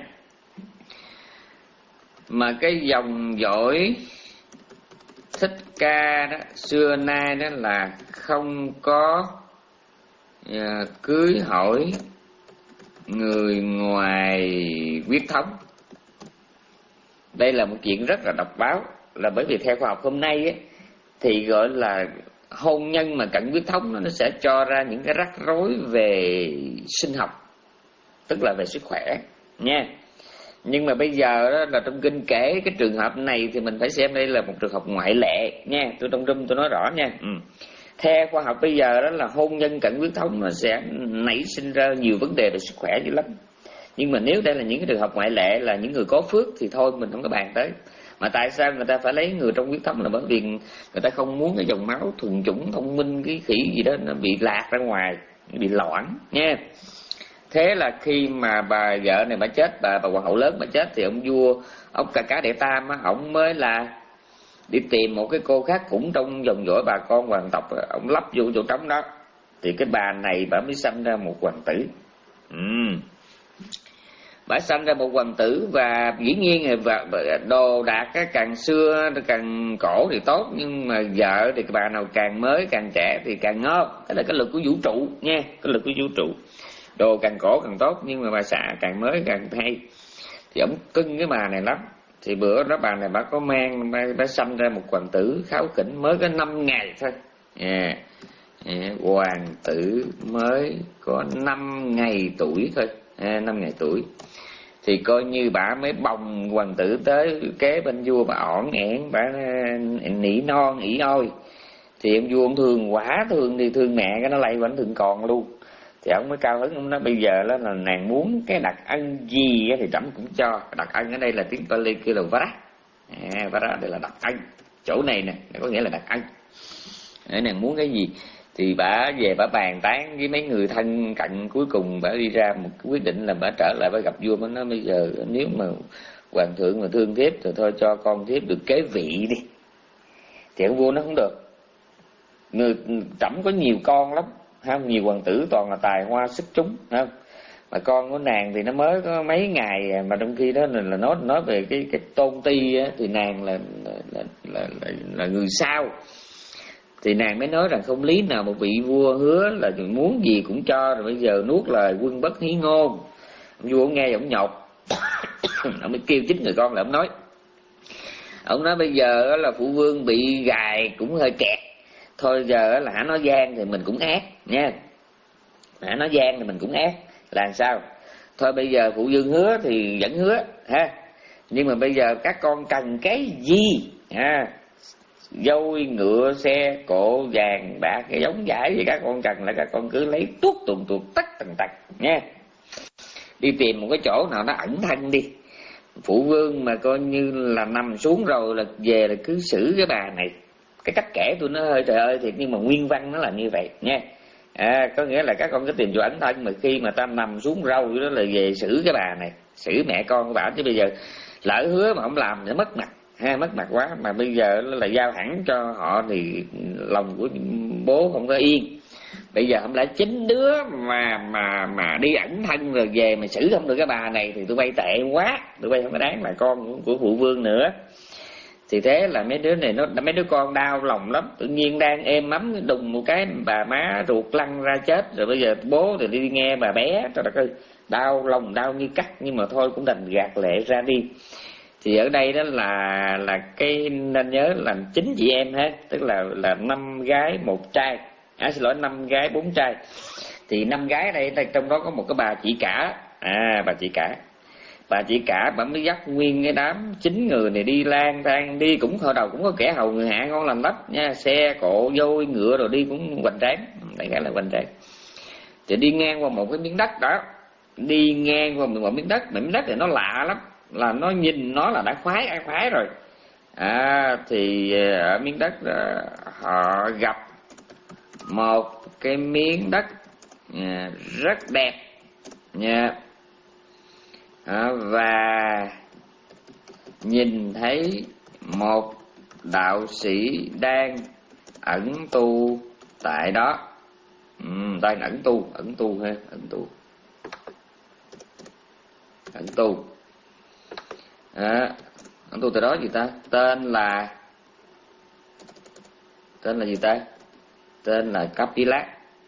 Mà cái dòng dõi Thích Ca đó xưa nay đó là không có à, cưới hỏi người ngoài huyết thống. Đây là một chuyện rất là độc đáo, là bởi vì theo khoa học hôm nay ấy, thì gọi là hôn nhân mà cận huyết thống nó sẽ cho ra những cái rắc rối về sinh học, tức là về sức khỏe nha. Nhưng mà bây giờ đó là trong kinh kể cái trường hợp này thì mình phải xem đây là một trường hợp ngoại lệ nha. Tôi trong room tôi nói rõ nha. Ừ. Theo khoa học bây giờ đó là hôn nhân cận huyết thống nó sẽ nảy sinh ra nhiều vấn đề về sức khỏe dữ lắm. Nhưng mà nếu đây là những cái trường hợp ngoại lệ, là những người có phước thì thôi mình không có bàn tới. Mà tại sao người ta phải lấy người trong huyết thống là bởi vì người ta không muốn cái dòng máu thuần chủng thông minh cái khỉ gì đó nó bị lạc ra ngoài, bị loãng nha. Thế là khi mà bà vợ này bà chết, bà bà hoàng hậu lớn bà chết, thì ông vua ông Ca Cá Đệ Tam á, ông mới là đi tìm một cái cô khác cũng trong dòng dõi bà con hoàng tộc, ông lắp vô chỗ trống đó, thì cái bà này bà mới sanh ra một hoàng tử. Ừ. Bà sanh ra một hoàng tử, và dĩ nhiên và đồ đạc càng xưa càng cổ thì tốt, nhưng mà vợ thì bà nào càng mới càng trẻ thì càng ngon. Đó là cái luật của vũ trụ nha, cái luật của vũ trụ. Đồ càng cổ càng tốt, nhưng mà bà xạ càng mới càng hay. Thì ông cưng cái bà này lắm. Thì bữa đó bà này bà có mang, bà, bà sanh ra một hoàng tử kháu khỉnh mới có năm ngày thôi. Yeah. Yeah. Hoàng tử mới có năm ngày tuổi thôi, à, năm ngày tuổi. Thì coi như bà mới bồng hoàng tử tới kế bên vua, bà ỏn ẻn, bà nỉ non ỉ ôi. Thì ông vua ông thương quá, thương đi thương mẹ cái nó lay vẫn thương còn luôn. Thì ông mới cao hứng, ông nói bây giờ đó là nàng muốn cái đặc ân gì thì trẫm cũng cho. Đặc ân ở đây là tiếng Pali kêu là vara. À, vara đây là đặc ân. Chỗ này nè, có nghĩa là đặc ân. Để nàng muốn cái gì thì bà về bà bàn tán với mấy người thân cận, cuối cùng bà đi ra một quyết định là bà trở lại bà gặp vua. Bà nói bây giờ nếu mà hoàng thượng mà thương thiếp thì thôi cho con thiếp được kế vị đi. Thì ông vua nó không được. Người trẫm có nhiều con lắm, không, nhiều hoàng tử toàn là tài hoa xuất chúng, không? Mà con của nàng thì nó mới có mấy ngày, mà trong khi đó là, là nói nói về cái cái tôn ti á, thì nàng là là, là là là là người sao. Thì nàng mới nói rằng không lý nào một vị vua hứa là muốn gì cũng cho, rồi bây giờ nuốt lời quân bất hí ngôn. Vua ông nghe ông nhột. Ông mới kêu chính người con là ông nói. Ông nói bây giờ là phụ vương bị gài cũng hơi kẹt. Thôi giờ là hả nói gian thì mình cũng ác nha. Hả nói gian thì mình cũng ác. Làm sao? Thôi bây giờ phụ vương hứa thì vẫn hứa ha. Nhưng mà bây giờ các con cần cái gì ha? Dôi, ngựa, xe, cộ, vàng, bạc, cái giống giải gì các con cần là các con cứ lấy tuốt tuột tuột tất tần tật nha. Đi tìm một cái chỗ nào nó ẩn thân đi. Phụ vương mà coi như là nằm xuống rồi là về là cứ xử cái bà này. Cái cách kể tôi nó hơi trời ơi thiệt, nhưng mà nguyên văn nó là như vậy nha. À, có nghĩa là các con cứ tìm chỗ ẩn thân, mà khi mà ta nằm xuống râu đó là về xử cái bà này, xử mẹ con của bà. Chứ bây giờ lỡ hứa mà không làm thì mất mặt ha, mất mặt quá. Mà bây giờ là giao hẳn cho họ thì lòng của bố không có yên. Bây giờ không lẽ chính đứa mà mà mà đi ẩn thân rồi về mà xử không được cái bà này thì tụi bay tệ quá, tụi bay không có đáng là con của, của phụ vương nữa. Thì thế là mấy đứa này nó mấy đứa con đau lòng lắm. Tự nhiên đang êm ấm đùng một cái bà má ruột lăn ra chết. Rồi bây giờ bố thì đi nghe bà bé, trời đất ơi, đau lòng đau như cắt. Nhưng mà thôi cũng đành gạt lệ ra đi. Thì ở đây đó là là cái nên nhớ là chín chị em ha, tức là là năm gái một trai. À, xin lỗi, năm gái bốn trai. Thì năm gái đây, đây trong đó có một cái bà chị cả. À, bà chị cả. Bà chị cả bà mới dắt nguyên cái đám chín người này đi lang thang, đi cũng hồi đầu cũng có kẻ hầu người hạ ngon lành lắm nha, xe cộ vôi ngựa rồi đi cũng hoành tráng, đại khái là hoành tráng. Thì đi ngang qua một cái miếng đất đó, đi ngang qua một miếng đất, mà miếng đất này nó lạ lắm, là nó nhìn nó là đã khoái ai khoái rồi. À, thì ở miếng đất đó, họ gặp một cái miếng đất à, rất đẹp nha. À, và nhìn thấy một đạo sĩ đang ẩn tu tại đó. Ừ. ta ẩn tu, ẩn tu ha, ẩn tu, ẩn tu. À, ẩn tu từ đó gì ta? Tên là tên là gì ta? Tên là Kapila.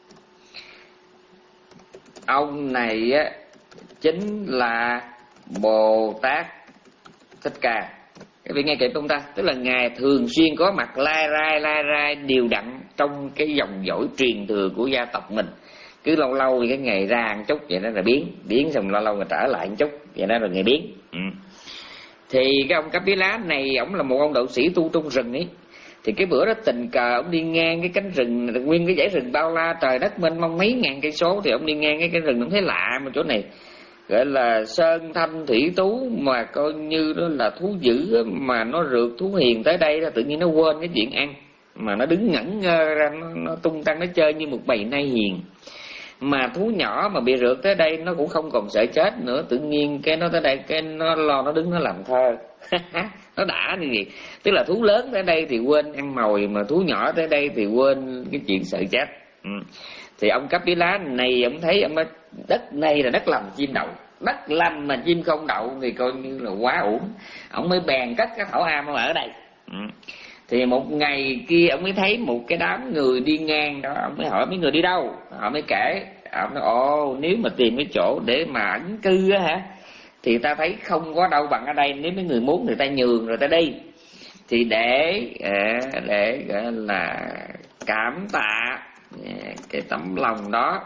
Ông này á chính là Bồ Tát Thích Ca. Các vị nghe kịp không ta? Tức là ngài thường xuyên có mặt lai rai lai rai đều đặn trong cái dòng dõi truyền thừa của gia tộc mình. Cứ lâu lâu thì cái ngày ra một chút vậy đó là biến, biến xong lâu lâu rồi trở lại một chút vậy đó rồi ngày biến. Ừ. Thì cái ông Kapila này ổng là một ông đạo sĩ tu trong rừng ấy. Thì cái bữa đó tình cờ ông đi ngang cái cánh rừng, nguyên cái dãy rừng bao la trời đất mênh mông mấy ngàn cây số, thì ông đi ngang cái cánh rừng ông thấy lạ một chỗ này, gọi là sơn thanh thủy tú, mà coi như đó là thú dữ mà nó rượt thú hiền tới đây là tự nhiên nó quên cái chuyện ăn, mà nó đứng ngẩn ngơ ra, nó, nó tung tăng nó chơi như một bầy nai hiền. Mà thú nhỏ mà bị rượt tới đây nó cũng không còn sợ chết nữa, tự nhiên cái nó tới đây cái nó lo nó đứng nó làm thơ. Nó đã như vậy. Tức là thú lớn tới đây thì quên ăn mồi, mà thú nhỏ tới đây thì quên cái chuyện sợ chết. Ừ. Thì ông Kapila này ông thấy ông nói, đất này là đất làm chim đậu, đất lành mà chim không đậu thì coi như là quá uổng. Ông mới bèn cất cái thảo am ở đây. Ừ. Thì một ngày kia ông mới thấy một cái đám người đi ngang đó, ông mới hỏi mấy người đi đâu, họ mới kể. Ông nói ồ, nếu mà tìm cái chỗ để mà ẩn cư á hả, thì ta thấy không có đâu bằng ở đây. Nếu mấy người muốn thì ta nhường rồi ta đi. Thì để để gọi là cảm tạ cái tấm lòng đó,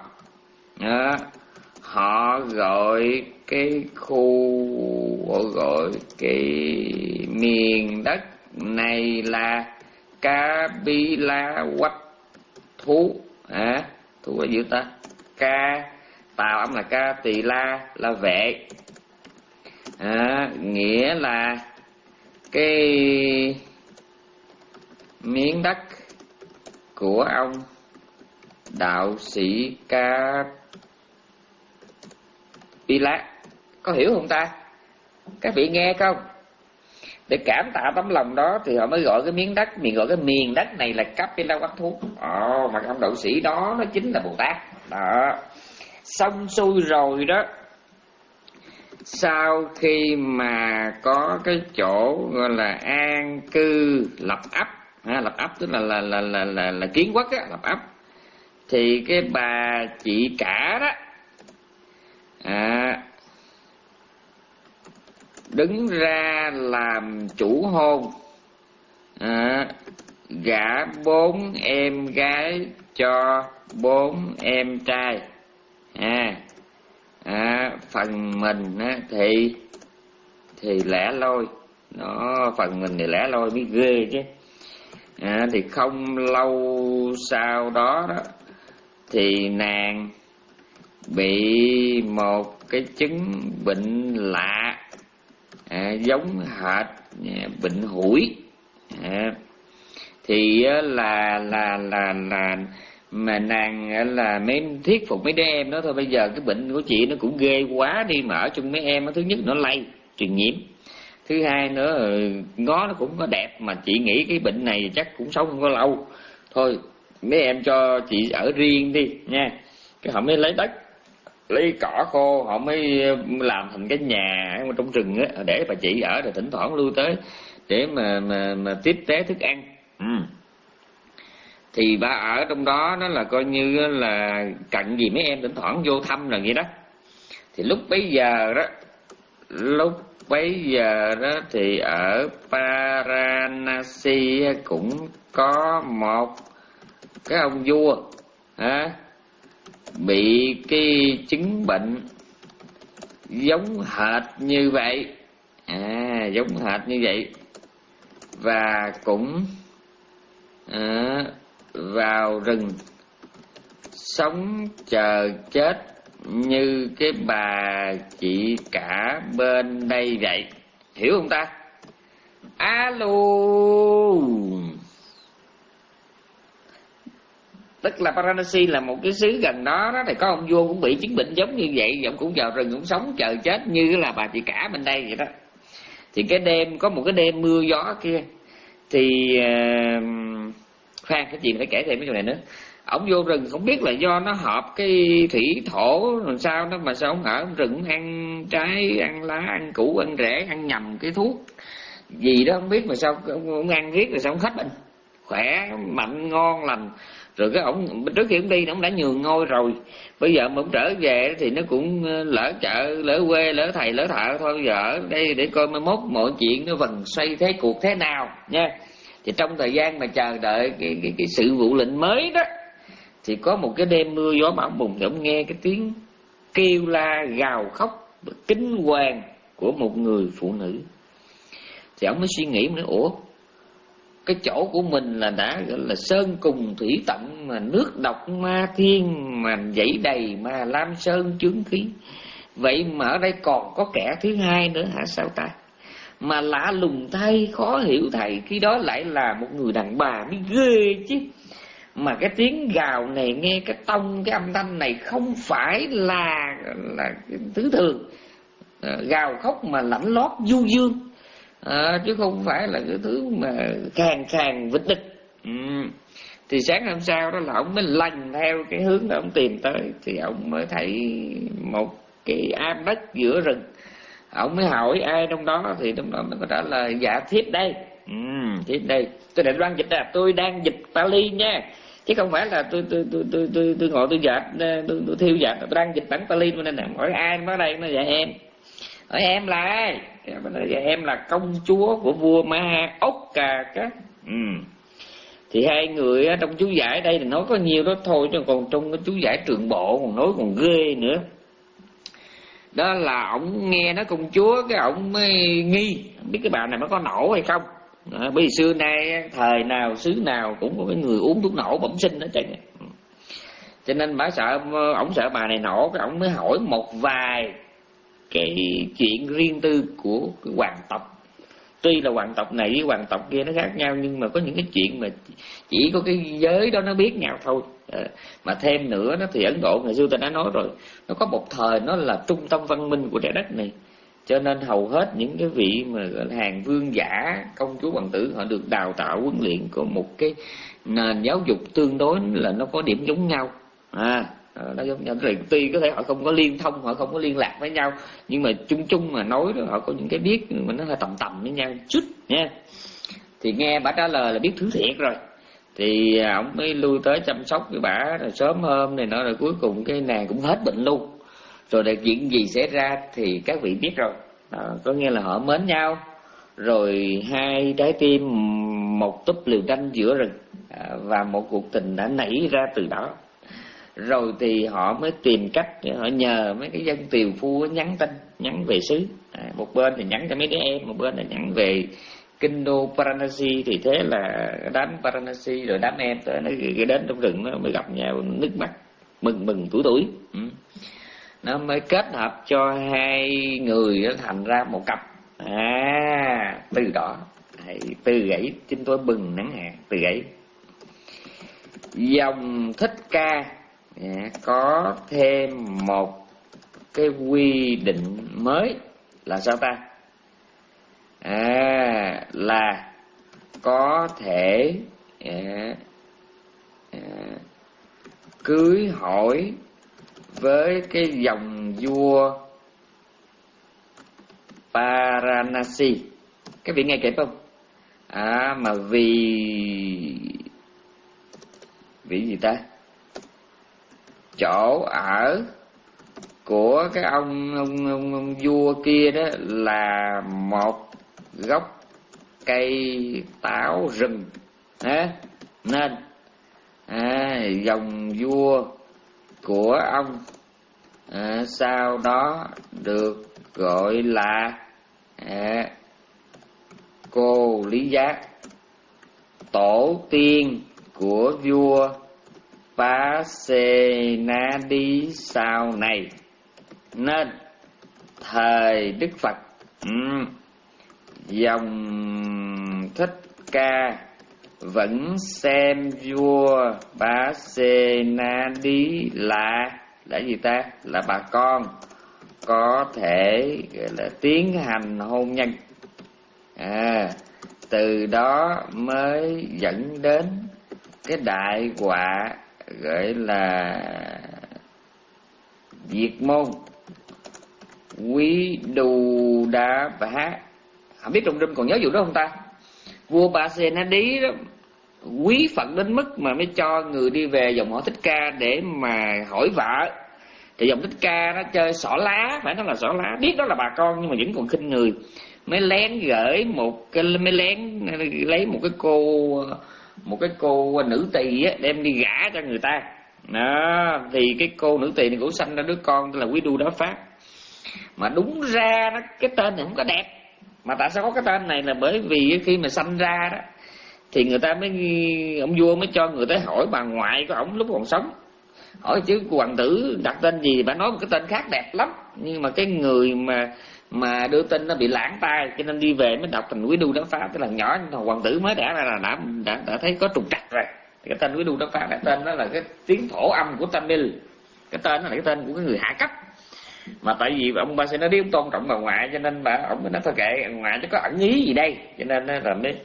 họ gọi cái khu, họ gọi cái miền đất này là Kapila Quách Thú. À, thú là gì ta? Ca Tào âm là Ca, Tỳ La là vệ. À, nghĩa là cái miếng đất của ông đạo sĩ Kapila. Có hiểu không ta? Các vị nghe không? Để cảm tạ tấm lòng đó thì họ mới gọi cái miếng đất, mình gọi cái miền đất này là Kapila Quách Thú. Ồ, mà ông đạo sĩ đó nó chính là Bồ Tát. Đó. Xong xuôi rồi đó, sau khi mà có cái chỗ gọi là an cư lập ấp, à, lập ấp tức là là là là là, là kiến quốc á, lập ấp, thì cái bà chị cả đó à, đứng ra làm chủ hôn, à, gả bốn em gái cho bốn em trai. À, à phần mình á, thì thì lẻ loi, nó phần mình thì lẻ loi mới ghê chứ. À, thì không lâu sau đó đó thì nàng bị một cái chứng bệnh lạ, à, giống hệt bệnh hủi. À, thì là là là là mà nàng là mấy thuyết phục mấy đứa em đó thôi. Bây giờ cái bệnh của chị nó cũng ghê quá đi, mà ở chung mấy em, thứ nhất nó lây truyền nhiễm, thứ hai nữa ngó nó cũng có đẹp, mà chị nghĩ cái bệnh này chắc cũng sống không có lâu, thôi mấy em cho chị ở riêng đi nha. Cái họ mới lấy đất, lấy cỏ khô, họ mới làm thành cái nhà trong rừng á để bà chị ở, rồi thỉnh thoảng lui tới để mà mà mà tiếp tế thức ăn. Ừ. Thì bà ở trong đó nó là coi như là cận gì mấy em thỉnh thoảng vô thăm là vậy đó. Thì lúc bấy giờ đó, lúc bấy giờ đó thì ở Varanasi cũng có một cái ông vua à, bị cái chứng bệnh giống hệt như vậy, à giống hệt như vậy, và cũng à, vào rừng sống chờ chết như cái bà chị cả bên đây vậy. Hiểu không ta? Alo. Tức là Varanasi là một cái xứ gần đó đó, thì có ông vua cũng bị chứng bệnh giống như vậy, ông cũng vào rừng cũng sống chờ chết như là bà chị cả bên đây vậy đó. Thì cái đêm, có một cái đêm mưa gió kia, thì uh, khoan cái gì phải kể thêm cái chỗ này nữa. Ổng vô rừng không biết là do nó hợp cái thủy thổ làm sao đó mà sao ổng ở rừng ăn trái, ăn lá, ăn củ, ăn rễ, ăn nhầm cái thuốc gì đó không biết mà sao ông ăn riết rồi sao ông hết bệnh, khỏe mạnh ngon lành. Rồi cái ổng trước khi ông đi ông đã nhường ngôi rồi, bây giờ mà ông trở về thì nó cũng lỡ chợ lỡ quê lỡ thầy lỡ thợ thôi. Bây giờ ở đây để coi mai mốt mọi chuyện nó vần xoay thế cuộc thế nào nha. Thì trong thời gian mà chờ đợi cái cái, cái sự vụ lệnh mới đó, thì có một cái đêm mưa gió bão bùng thì ông nghe cái tiếng kêu la gào khóc kinh hoàng của một người phụ nữ. Thì ông mới suy nghĩ, mới nói ủa, cái chỗ của mình là đã gọi là sơn cùng thủy tận, mà nước độc ma thiên, mà dãy đầy mà lam sơn chướng khí, vậy mà ở đây còn có kẻ thứ hai nữa hả sao ta? Mà lạ lùng thay, khó hiểu thầy, khi đó lại là một người đàn bà mới ghê chứ. Mà cái tiếng gào này, nghe cái tông, cái âm thanh này không phải là, là thứ thường, à, gào khóc mà lạnh lót du dương, à, chứ không phải là cái thứ mà khàn khàn vịt địch. ừ. Thì sáng hôm sau đó là ông mới lần theo cái hướng đó ông tìm tới, thì ông mới thấy một cái am đất giữa rừng. Ông mới hỏi ai trong đó, thì trong đó nó có trả lời dạ thiếp đây. ừ, thiếp đây, tôi định đoan dịch à, tôi đang dịch Pali nha, chứ không phải là tôi tôi tôi tôi tôi tôi ngồi tôi dệt, tôi tôi thiêu dệt, tôi đang dịch bản Pali nên là hỏi ai nó đây, nó dạ em. Hỏi em là ai? Dạ em là công chúa của vua Ma Ốc Cà Cá. ừ. Thì hai người trong chú giải đây thì nói có nhiều đó thôi, chứ còn trong cái chú giải Trường Bộ còn nói còn ghê nữa. Đó là ổng nghe nó công chúa, cái ổng mới nghi không biết cái bà này nó có nổ hay không. À, bởi vì xưa nay thời nào xứ nào cũng có cái người uống thuốc nổ bẩm sinh đó trơn. Cho nên bà sợ, ổng sợ bà này nổ, cái ổng mới hỏi một vài cái chuyện riêng tư của cái hoàng tộc. Tuy là hoàng tộc này với hoàng tộc kia nó khác nhau, nhưng mà có những cái chuyện mà chỉ có cái giới đó nó biết nhau thôi. à, Mà thêm nữa đó thì Ấn Độ ngày xưa ta đã nói rồi, nó có một thời nó là trung tâm văn minh của trái đất này. Cho nên hầu hết những cái vị mà gọi là hàng vương giả, công chúa hoàng tử, họ được đào tạo huấn luyện có một cái nền giáo dục tương đối là nó có điểm giống nhau. À nó giống nhau, rồi tuy có thể họ không có liên thông, họ không có liên lạc với nhau, nhưng mà chung chung mà nói đó, họ có những cái biết mà nó hơi tầm tầm với nhau chút nha. Thì nghe bà trả lời là biết thứ thiệt rồi, thì ông mới lui tới chăm sóc với bà, rồi sớm hôm này nọ, rồi cuối cùng cái nàng cũng hết bệnh luôn. Rồi là chuyện gì xảy ra thì các vị biết rồi. À, có nghĩa là họ mến nhau, rồi hai trái tim một túp liều tranh giữa rừng, à, và một cuộc tình đã nảy ra từ đó. Rồi thì họ mới tìm cách, họ nhờ mấy cái dân tiều phu nhắn tin, nhắn về xứ. À, một bên thì nhắn cho mấy đứa em, một bên là nhắn về kinh đô Varanasi. Thì thế là đám Varanasi rồi đám em tới nó đến trong rừng, nó mới gặp nhau, nước mắt mừng mừng tuổi tuổi. ừ. Nó mới kết hợp cho hai người nó thành ra một cặp. À, từ đó từ gãy chính tôi bừng nắng hạn, từ gãy dòng Thích Ca có thêm một cái quy định mới là sao ta? À, là có thể à, à, cưới hỏi với cái dòng vua Varanasi. Các vị nghe kịp không? À, mà vì vì gì ta? Chỗ ở của cái ông ông, ông, ông vua kia đó là một gốc cây táo rừng, à, nên à, dòng vua của ông à, sau đó được gọi là à, Cô Lý Giác, tổ tiên của vua Pasenadi sau này. Nên thời Đức Phật, um, dòng Thích Ca vẫn xem vua Pasenadi là là gì ta? Là bà con có thể gọi là tiến hành hôn nhân. À, từ đó mới dẫn đến cái đại họa gọi là diệt môn quý đù đa bá. Không biết trong râm còn nhớ vụ đó không ta? Vua Ba Sê Na Đí đó quý Phật đến mức mà mới cho người đi về dòng họ Thích Ca để mà hỏi vợ. Thì dòng Thích Ca nó chơi xỏ lá, phải nói là xỏ lá, biết đó là bà con nhưng mà vẫn còn khinh người, mới lén gửi một cái, mới lén lấy một cái cô một cái cô nữ tỳ á, đem đi gả cho người ta đó. Thì cái cô nữ tỳ này cũng sanh ra đứa con tên là Quý Đu Đá Phát. Mà đúng ra đó, cái tên này không có đẹp. Mà tại sao có cái tên này là bởi vì khi mà sanh ra đó thì người ta mới, ông vua mới cho người tới hỏi bà ngoại của ổng lúc còn sống. Hỏi chứ hoàng tử đặt tên gì thì bà nói một cái tên khác đẹp lắm. Nhưng mà cái người mà mà đưa tin nó bị lãng tai, cho nên đi về mới đọc thành Quý Đu Đá Phát. Tức là nhỏ hoàng tử mới đẻ ra là đã, đã, đã thấy có trục trặc rồi. Cái tên Quý Đu Đá Phát, cái tên đó là cái tiếng thổ âm của Tamil. Cái tên đó là cái tên của cái người hạ cấp. Mà tại vì ông Ba Sê Na Đí ông tôn trọng bà ngoại, cho nên bà ông mới nói thôi kệ ngoại chứ có ẩn ý gì đây, cho nên là mới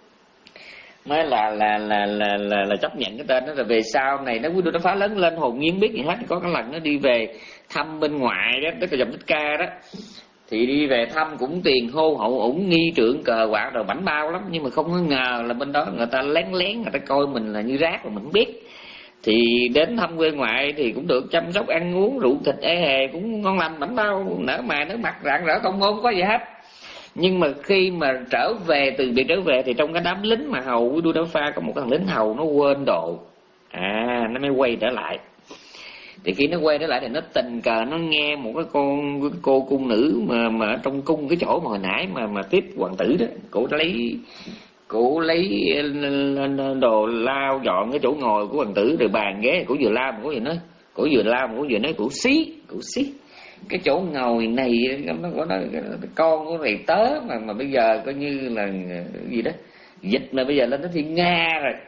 mới là là là là là, là chấp nhận cái tên đó. Rồi về sau này nó Quý Đu Đá Phát lớn lên hồn nhiên biết gì hết. Có cái lần nó đi về thăm bên ngoài đó, tức là dòng Thích Ca đó, thì đi về thăm cũng tiền hô hậu ủng nghi trượng cờ quạt rồi bảnh bao lắm. Nhưng mà không có ngờ là bên đó người ta lén lén, người ta coi mình là như rác mà mình không biết. Thì đến thăm quê ngoại thì cũng được chăm sóc ăn uống, rượu thịt ê hề cũng ngon lành, bảnh bao nở mày nở mặt rạng rỡ công ngôn, không có gì hết. Nhưng mà khi mà trở về, từ biệt trở về, thì trong cái đám lính mà hầu Quý Đu Đá Phát có một thằng lính hầu nó quên đồ, à nó mới quay trở lại. Thì khi nó quay trở lại thì nó tình cờ nó nghe một cái con cái cô cung nữ mà mà ở trong cung, cái chỗ mà hồi nãy mà mà tiếp hoàng tử đó, cổ lấy cổ lấy đồ lau dọn cái chỗ ngồi của hoàng tử, rồi bàn ghế, cổ vừa lau mà cổ vừa nói, cổ vừa lau mà cổ vừa nói, cổ xí, cổ xí cái chỗ ngồi này, nó của nó con của thầy tớ mà mà bây giờ coi như là gì đó dịch mà bây giờ lên tới Thiên Nga rồi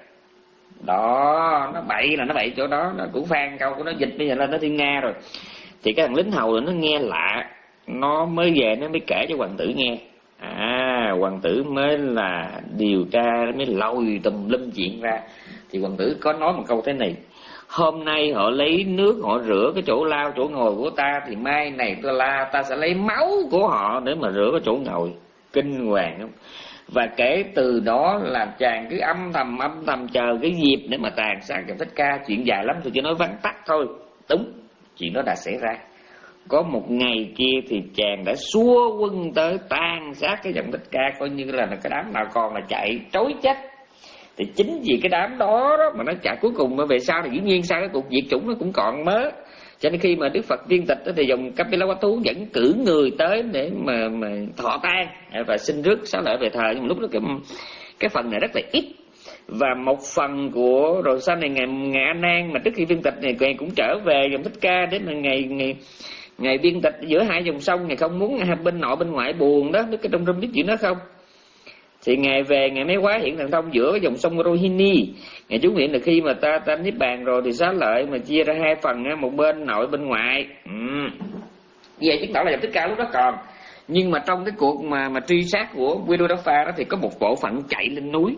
đó, nó bậy là nó bậy chỗ đó, nó cũng phan câu của nó dịch bây giờ lên tới Thiên Nga rồi. Thì cái thằng lính hầu nó nghe lạ, nó mới về nó mới kể cho hoàng tử nghe. À hoàng tử mới là điều tra, mới lôi tùm lum chuyện ra. Thì hoàng tử có nói một câu thế này: hôm nay họ lấy nước họ rửa cái chỗ lao chỗ ngồi của ta, thì mai này tôi la ta sẽ lấy máu của họ để mà rửa cái chỗ ngồi. Kinh hoàng không? Và kể từ đó là chàng cứ âm thầm âm thầm chờ cái dịp để mà tàn sát dòng Thích Ca. Chuyện dài lắm, tôi chỉ nói vắn tắt thôi. Đúng, chuyện đó đã xảy ra. Có một ngày kia thì chàng đã xua quân tới tàn sát cái dòng Thích Ca, coi như là cái đám nào còn là chạy trối chết. Thì chính vì cái đám đó, đó mà nó chạy, cuối cùng mà về sau thì dĩ nhiên sau cái cuộc diệt chủng nó cũng còn mớ. Cho nên khi mà Đức Phật viên tịch thì dòng Kapilavatthu vẫn cử người tới để mà, mà thọ tang và xin rước xá lợi về thờ. Nhưng mà lúc đó cái, cái phần này rất là ít. Và một phần của rồi sau này ngày, ngày A Nan mà trước khi viên tịch này Ngài cũng trở về dòng Thích Ca để mà ngày ngày ngày viên tịch giữa hai dòng sông. Ngài không muốn hai bên nội bên ngoại buồn đó, biết cái trong râm biết chuyện đó không? Thì Ngài về, Ngài mới hóa hiện thần thông giữa cái dòng sông Rohini. Ngài chú nguyện là khi mà ta ta niết bàn rồi thì xá lợi mà chia ra hai phần, một bên nội bên ngoại. Ừ. Vậy chứng tỏ là dòng Thích Ca lúc đó còn. Nhưng mà trong cái cuộc mà mà truy sát của Quý Đu Đá Phát đó thì có một bộ phận chạy lên núi.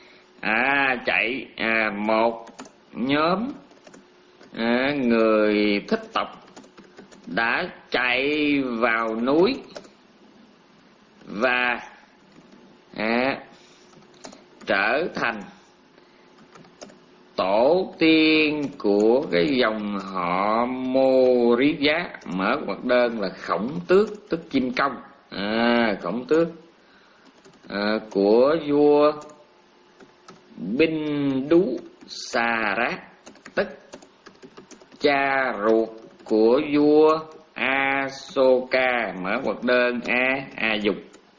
À chạy à, một nhóm à, người thích tộc đã chạy vào núi và à, trở thành tổ tiên của cái dòng họ Mô Rí Giá. Mở mặt đơn là Khổng Tước tức Chim Công. À, Khổng Tước à, của vua Binh Đú Xà Rát, tức cha ruột của vua Asoka. Mở mặt đơn A A Dục.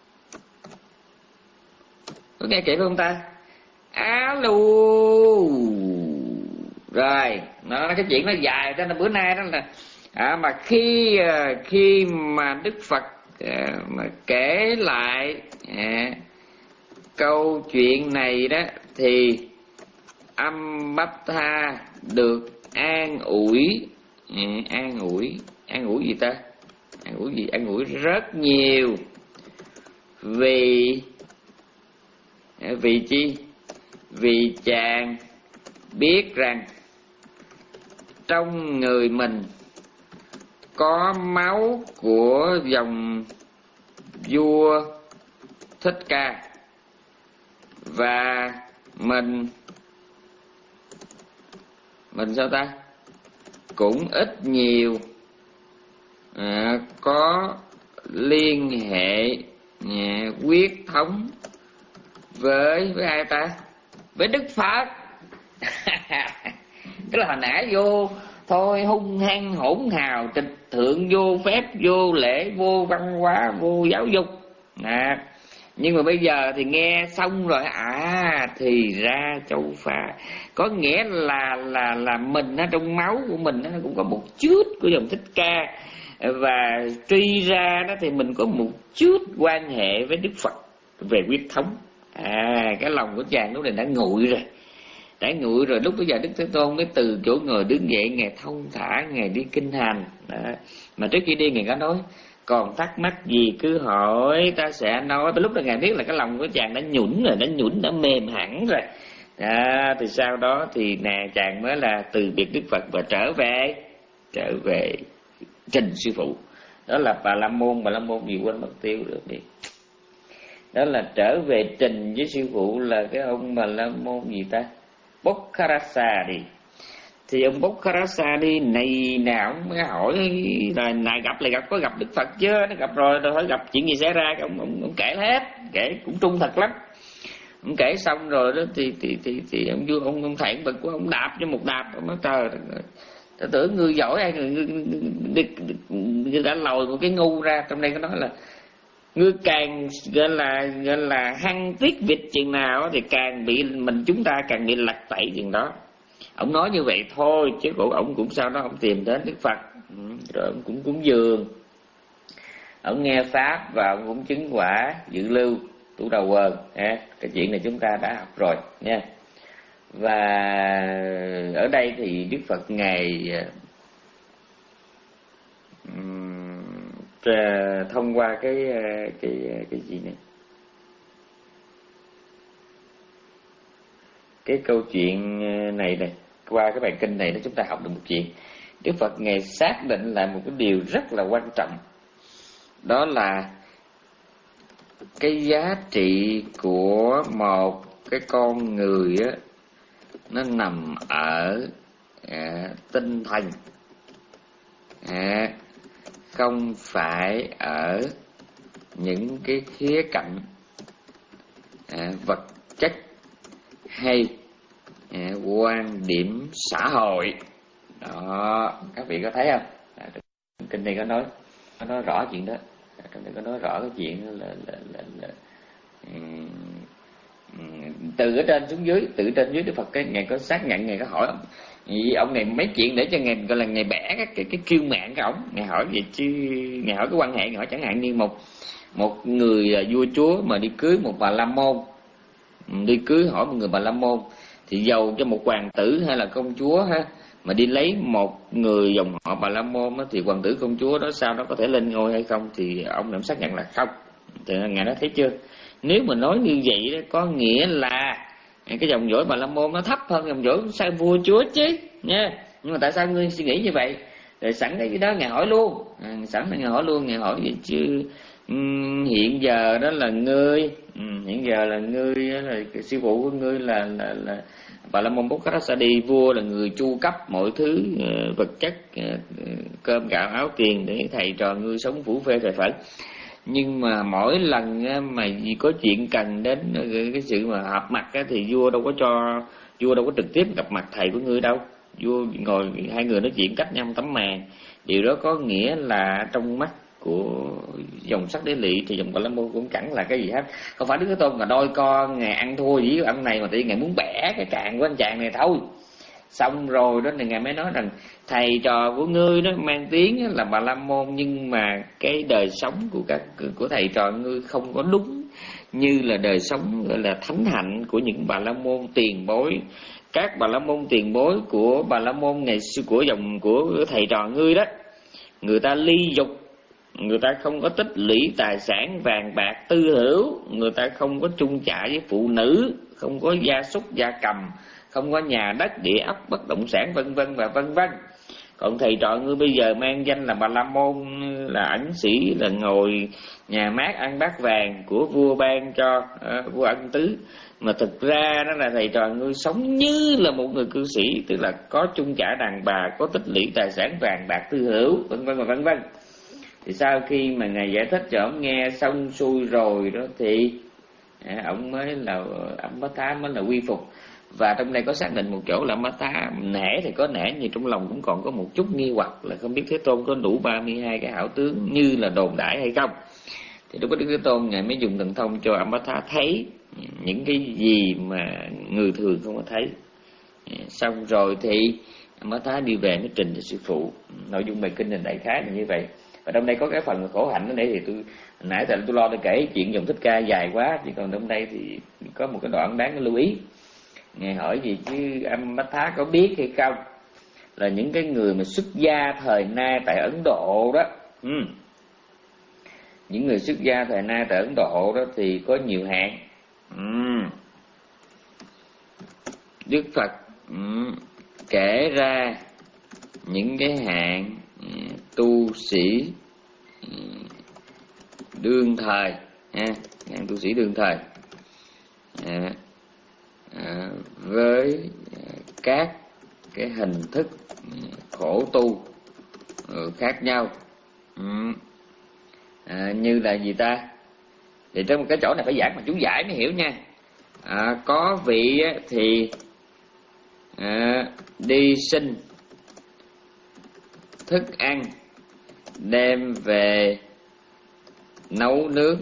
Có nghe kỹ không ta? Alo. Rồi, nó cái chuyện nó dài, cho nên bữa nay đó là à, mà khi khi mà Đức Phật à, mà kể lại à, câu chuyện này đó thì Âm Bắp Tha được an ủi, à, an ủi, an ủi gì ta? An ủi gì? An ủi rất nhiều. Vì Vì chi? Vì chàng biết rằng trong người mình có máu của dòng vua Thích Ca, và mình mình sao ta cũng ít nhiều à, có liên hệ à, huyết thống với với ai ta, với Đức Phật. Cái là hồi nãy vô thôi hung hăng hỗn hào trịch thượng, vô phép, vô lễ, vô văn hóa, vô giáo dục à. Nhưng mà bây giờ thì nghe xong rồi, à thì ra châu Phá có nghĩa là là là mình ở trong máu của mình nó cũng có một chút của dòng Thích Ca, và truy ra đó thì mình có một chút quan hệ với Đức Phật về huyết thống. À, cái lòng của chàng lúc này đã nguội rồi, đã nguội rồi. Lúc bây giờ Đức Thế Tôn mới từ chỗ ngồi đứng dậy, ngài thông thả, ngài đi kinh hành đó. Mà trước khi đi ngài có nói còn thắc mắc gì cứ hỏi ta sẽ nói. Lúc đó ngài biết là cái lòng của chàng đã nhũn rồi, đã nhũn, đã mềm hẳn rồi đó. Thì sau đó thì nè chàng mới là từ biệt Đức Phật và trở về trở về trình sư phụ. Đó là Bà La Môn. Bà La Môn gì quên mất tiêu được đi. Đó là trở về trình với sư phụ là cái ông Bà La Môn gì ta, Bokkarasa đi. Thì ông Bokkarasa đi này nào ông mới hỏi là này gặp lại gặp có gặp Đức Phật chưa? Nó gặp rồi, rồi hỏi gặp chuyện gì xảy ra. Ông, ông, ông kể hết, kể cũng trung thật lắm. Ông kể xong rồi đó thì thì thì, thì ông vua ông ông thẹn bực của ông đạp cho một đạp. Ông nói trời, tôi tưởng ngươi giỏi hay người, người, người, người đã lòi một cái ngu ra. Trong đây có nói là ngươi càng gọi là gọi là hăng tiết vịt chừng nào thì càng bị mình chúng ta càng bị lật tẩy chừng đó. Ông nói như vậy thôi chứ cổ ông cũng sau đó ông tìm đến Đức Phật, rồi ông cũng cúng dường, ông nghe pháp và ông cũng chứng quả dự lưu tủ đầu quần. Cái chuyện này chúng ta đã học rồi nha. Và ở đây thì Đức Phật ngài um, thông qua cái cái cái gì này, cái câu chuyện này này, qua cái bài kinh này đó chúng ta học được một chuyện. Đức Phật ngài xác định lại một cái điều rất là quan trọng, đó là cái giá trị của một cái con người á, nó nằm ở à, tinh thần, à, không phải ở những cái khía cạnh à, vật chất hay à, quan điểm xã hội đó. Các vị có thấy không? À, kinh này có nói có nói rõ chuyện đó. Trong này có nói rõ cái chuyện là, là, là, là um, từ ở trên xuống dưới, từ trên dưới Đức Phật cái ngài có xác nhận, ngài có hỏi ông vì ông này mấy chuyện để cho ngài gọi là ngài bẻ cái cái, cái kiêu mạn cái ổng. Ngài hỏi vậy chứ, ngài hỏi cái quan hệ, ngài hỏi chẳng hạn như một một người vua chúa mà đi cưới một bà la môn, đi cưới hỏi một người bà la môn, thì dầu cho một hoàng tử hay là công chúa ha, mà đi lấy một người dòng họ bà la môn á, thì hoàng tử công chúa đó sau đó có thể lên ngôi hay không, thì ông đã xác nhận là không. Thì ngài nói thấy chưa, nếu mà nói như vậy đó, có nghĩa là cái dòng dõi bà la môn nó thấp hơn dòng dõi sai vua chúa chứ nha. Nhưng mà tại sao ngươi suy nghĩ như vậy? Rồi sẵn cái đó ngài hỏi luôn, à, sẵn ngài hỏi luôn, ngài hỏi vậy chứ um, hiện giờ đó là ngươi, um, hiện giờ là ngươi là sư phụ của ngươi là là là Bà La Môn Bokkarasa đi, vua là người chu cấp mọi thứ uh, vật chất, uh, cơm gạo áo tiền để thầy trò ngươi sống phủ phê thời phận. Nhưng mà mỗi lần mà có chuyện cần đến cái sự mà họp mặt thì vua đâu có cho, vua đâu có trực tiếp gặp mặt thầy của ngươi đâu. Vua ngồi hai người nói chuyện cách nhau tấm màn. Điều đó có nghĩa là trong mắt của dòng Sắc Đế Lỵ thì dòng Bà La Môn cũng chẳng là cái gì hết. Không phải Đức Thế Tôn mà đôi con ngài ăn thua với ông này mà tự nhiên ngài muốn bẻ cái cạn của anh chàng này thôi. Xong rồi đó thì ngài mới nói rằng thầy trò của ngươi đó mang tiếng là Bà La Môn, nhưng mà cái đời sống của các của thầy trò ngươi không có đúng như là đời sống gọi là thánh hạnh của những Bà La Môn tiền bối. Các Bà La Môn tiền bối của Bà La Môn ngày xưa của dòng của thầy trò ngươi đó, người ta ly dục, người ta không có tích lũy tài sản vàng bạc tư hữu, người ta không có chung chạ với phụ nữ, không có gia súc gia cầm, không có nhà đất địa ốc bất động sản vân vân và vân vân. Còn thầy trò ngươi bây giờ mang danh là Bà La Môn, là ẩn sĩ, là ngồi nhà mát ăn bát vàng của vua ban cho, uh, vua Ân Tứ, mà thực ra đó là thầy trò ngươi sống như là một người cư sĩ, tức là có chung chả đàn bà, có tích lũy tài sản vàng bạc tư hữu, vân vân và vân vân. Thì sau khi mà ngài giải thích cho ông nghe xong xuôi rồi đó thì à, ông mới là ông Bá Thá mới là quy phục. Và trong đây có xác định một chỗ là Bá Thá nể thì có nể, nhưng trong lòng cũng còn có một chút nghi hoặc là không biết Thế Tôn có đủ ba mươi hai cái hảo tướng như là đồn đãi hay không. Thì lúc đó Đức Thế Tôn ngài mới dùng thần thông cho ông Bá Thá thấy những cái gì mà người thường không có thấy. Xong rồi thì ông Bá Thá đi về mới trình cho sư phụ. Nội dung bài kinh là đại khái là như vậy. Và trong đây có cái phần khổ hạnh ở đây thì tôi nãy tại tôi lo tôi kể chuyện dòng Thích Ca dài quá, chỉ còn trong đây thì có một cái đoạn đáng lưu ý. Ngài hỏi gì chứ ông Bá Thá có biết hay không, là những cái người mà xuất gia thời nay tại Ấn Độ đó, ừ. những người xuất gia thời nay tại Ấn Độ đó thì có nhiều hạng. ừ. Đức Phật ừ, kể ra những cái hạng ừ, tu sĩ ừ, đương thời, ha, hạng tu sĩ đương thời à, à, với các cái hình thức khổ tu khác nhau. ừ. à, Như là gì ta? Thì trong một cái chỗ này phải giảng mà chú giải mới hiểu nha. à, Có vị thì à, đi xin thức ăn đem về nấu nướng.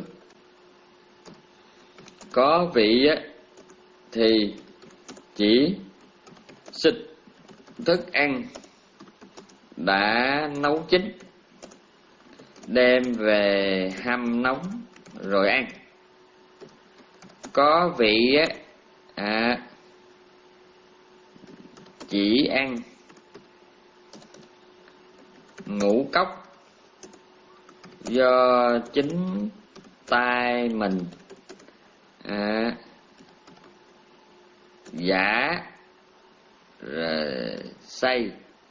Có vị thì chỉ xin thức ăn đã nấu chín đem về hâm nóng rồi ăn. Có vị à, chỉ ăn ngũ cốc do chính tay mình à, giả xay.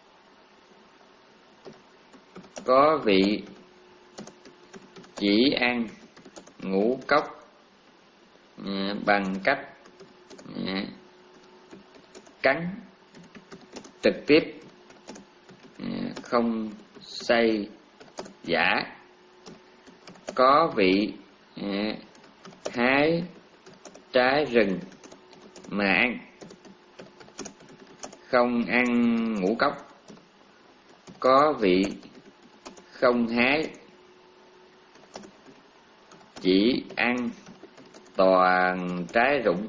Có vị chỉ ăn ngũ cốc à, bằng cách à, cắn trực tiếp, à, không xay giả. Có vị à, hái trái rừng mà ăn, không ăn ngũ cốc. Có vị không hái, chỉ ăn toàn trái rụng.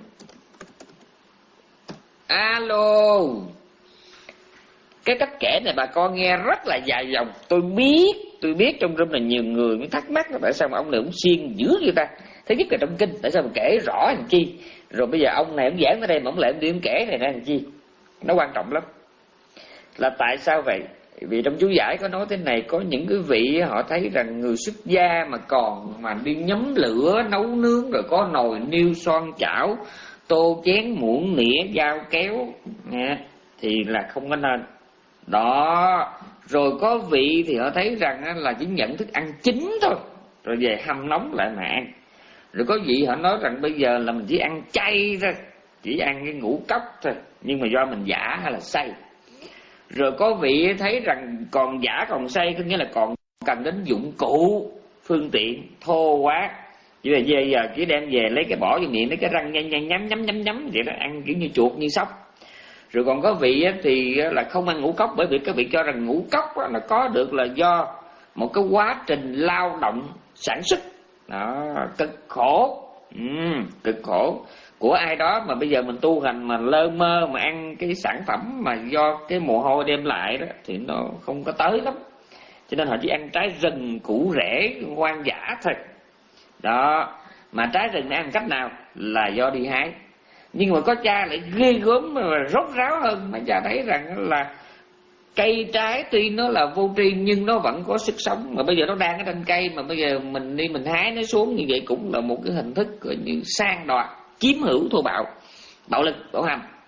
Alo, cái cách kể này bà con nghe rất là dài dòng. Tôi biết, tôi biết trong room là nhiều người mới thắc mắc là tại sao mà ông này ông xuyên dữ vậy ta. Thứ nhất là trong kinh, tại sao mà kể rõ làm chi. Rồi bây giờ ông này ông giảng ở đây mà ông lại ông đi ông kể này ra làm chi. Nó quan trọng lắm. Là tại sao vậy? Vì trong chú giải có nói thế này, có những cái vị họ thấy rằng người xuất gia mà còn mà đi nhóm lửa nấu nướng, rồi có nồi niêu xoan chảo, tô chén muỗng nĩa dao kéo nha, thì là không có nên. Đó, rồi có vị thì họ thấy rằng là chỉ nhận thức ăn chín thôi, rồi về hâm nóng lại mà ăn. Rồi có vị họ nói rằng bây giờ là mình chỉ ăn chay thôi, chỉ ăn cái ngũ cốc thôi, nhưng mà do mình giả hay là xay. Rồi có vị thấy rằng còn giả còn xay, có nghĩa là còn cần đến dụng cụ phương tiện thô quá, chỉ là về giờ chỉ đem về lấy cái bỏ vô miệng, lấy cái răng nhai nhai nhắm nhắm nhắm nhắm vậy đó, ăn kiểu như chuột như sóc. Rồi còn có vị thì là không ăn ngũ cốc, bởi vì các vị cho rằng ngũ cốc là có được là do một cái quá trình lao động sản xuất đó, cực khổ, ừ, cực khổ của ai đó mà bây giờ mình tu hành mà lơ mơ mà ăn cái sản phẩm mà do cái mồ hôi đem lại đó thì nó không có tới lắm. Cho nên họ chỉ ăn trái rừng củ rễ hoang dã thôi. Đó, mà trái rừng này ăn cách nào là do đi hái. Nhưng mà có cha lại ghê gớm mà rốt ráo hơn. Mấy cha thấy rằng là cây trái tuy nó là vô tri nhưng nó vẫn có sức sống. Mà bây giờ nó đang ở trên cây, mà bây giờ mình đi mình hái nó xuống như vậy cũng là một cái hình thức như sang đoạt, chiếm hữu, thô bạo, bạo lực, bạo hành.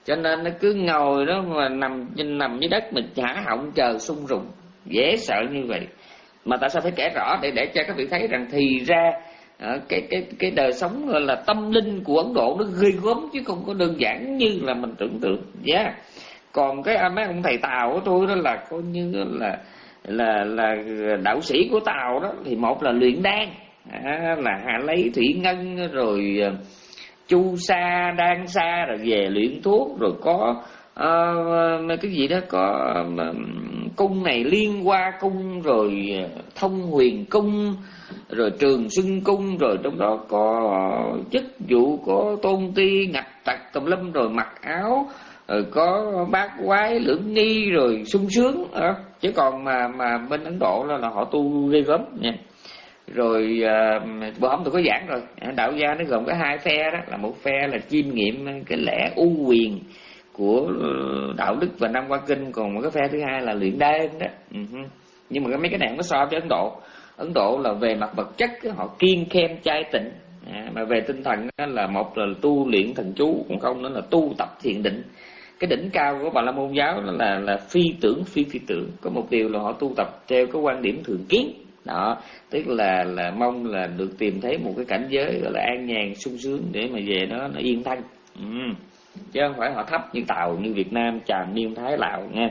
Cho nên nó cứ ngồi đó mà nằm nằm dưới đất mình chả họng chờ sung rụng, dễ sợ như vậy. Mà tại sao phải kể rõ để để cho các vị thấy rằng thì ra à, cái cái cái đời sống là tâm linh của Ấn Độ nó ghê gớm chứ không có đơn giản như là mình tưởng tượng. Yeah. Còn cái mấy ông thầy Tàu của tôi đó là coi như là là là đạo sĩ của Tàu đó, thì một là luyện đan, à, là hạ lấy thủy ngân rồi chu sa đan sa rồi về luyện thuốc, rồi có uh, cái gì đó có uh, cung này liên hoa cung, rồi thông huyền cung, rồi trường xuân cung, rồi trong đó có chức vụ, có tôn ti ngạch tặc tùm lum, rồi mặc áo, rồi có bát quái lưỡng nghi, rồi sung sướng. À, chứ còn mà mà bên Ấn Độ là, là họ tu ghê gớm nha. Rồi uh, bữa hôm tôi có giảng rồi, đạo gia nó gồm có hai phe đó, là một phe là chiêm nghiệm cái lẽ u quyền của đạo đức và Nam Hoa Kinh, còn một cái phe thứ hai là luyện đan đó. Uh-huh. Nhưng mà cái mấy cái này nó so với Ấn Độ. Ấn Độ là về mặt vật chất họ kiêng khem chay tịnh, à, mà về tinh thần là một là tu luyện thần chú, còn không nữa là tu tập thiền định. Cái đỉnh cao của Bà La Môn giáo là là phi tưởng phi phi tưởng. Có một điều là họ tu tập theo cái quan điểm thường kiến. Đó, tức là là mong là được tìm thấy một cái cảnh giới gọi là an nhàn sung sướng để mà về nó nó yên thân. Ừ. Chứ không phải họ thấp như Tàu, như Việt Nam tràn miên Thái Lào nha.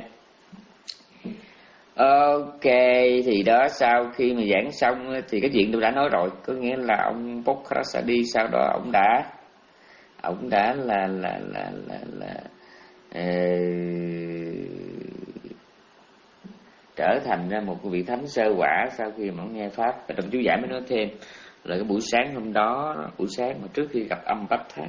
Ok, thì đó sau khi mà giảng xong thì cái chuyện tôi đã nói rồi, có nghĩa là ông Pokhrasadi sau đó ông đã ông đã là là là là là uh, trở thành ra một vị thánh sơ quả sau khi mà ông nghe pháp. Và trong chú giải mới nói thêm là cái buổi sáng hôm đó, buổi sáng mà trước khi gặp âm Bách Thá,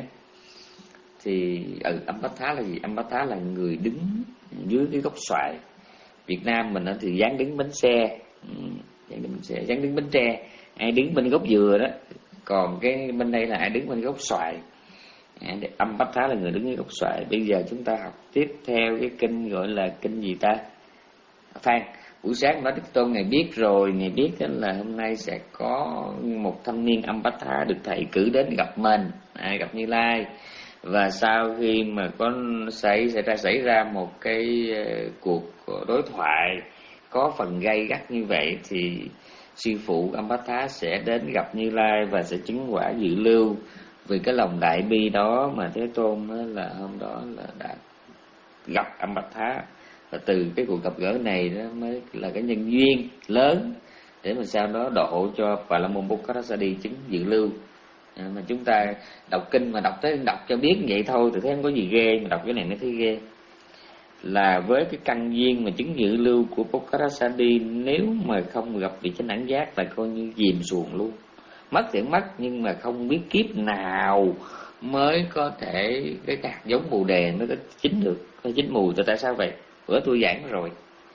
thì ừ, âm Bách Thá là gì? Âm Bách Thá là người đứng dưới cái gốc xoài. Việt Nam mình thì dán đứng bánh xe, dán đứng bánh xe, dán đứng bánh tre, ai đứng bên gốc dừa đó. Còn cái bên đây là ai đứng bên gốc xoài. Âm Bách Thá là người đứng dưới gốc xoài. Bây giờ chúng ta học tiếp theo cái kinh gọi là kinh gì ta? Phan, buổi sáng nói Đức Tôn Ngài biết rồi, Ngài biết là hôm nay sẽ có một thanh niên âm Bách Thá được thầy cử đến gặp mình, à, gặp Như Lai. Và sau khi mà có xảy xảy ra xảy ra một cái uh, cuộc đối thoại có phần gay gắt như vậy, thì sư phụ âm Bách Thá sẽ đến gặp Như Lai và sẽ chứng quả dự lưu. Vì cái lòng đại bi đó mà Thế Tôn là hôm đó là đã gặp âm Bách Thá. Và từ cái cuộc gặp gỡ này đó mới là cái nhân duyên lớn để mà sau đó độ cho Bà La Môn Pokhrasadi chứng dự lưu. À, mà chúng ta đọc kinh mà đọc tới đọc cho biết vậy thôi thì thấy không có gì ghê, mà đọc cái này mới thấy ghê. Là với cái căn duyên mà chứng dự lưu của Pokhrasadi, nếu mà không gặp vị chánh đẳng giác là coi như chìm xuồng luôn. Mất thì mất, nhưng mà không biết kiếp nào mới có thể cái hạt giống bồ đề mới có chín được, có chín mùi. Tại sao vậy? Bữa tôi giảng rồi,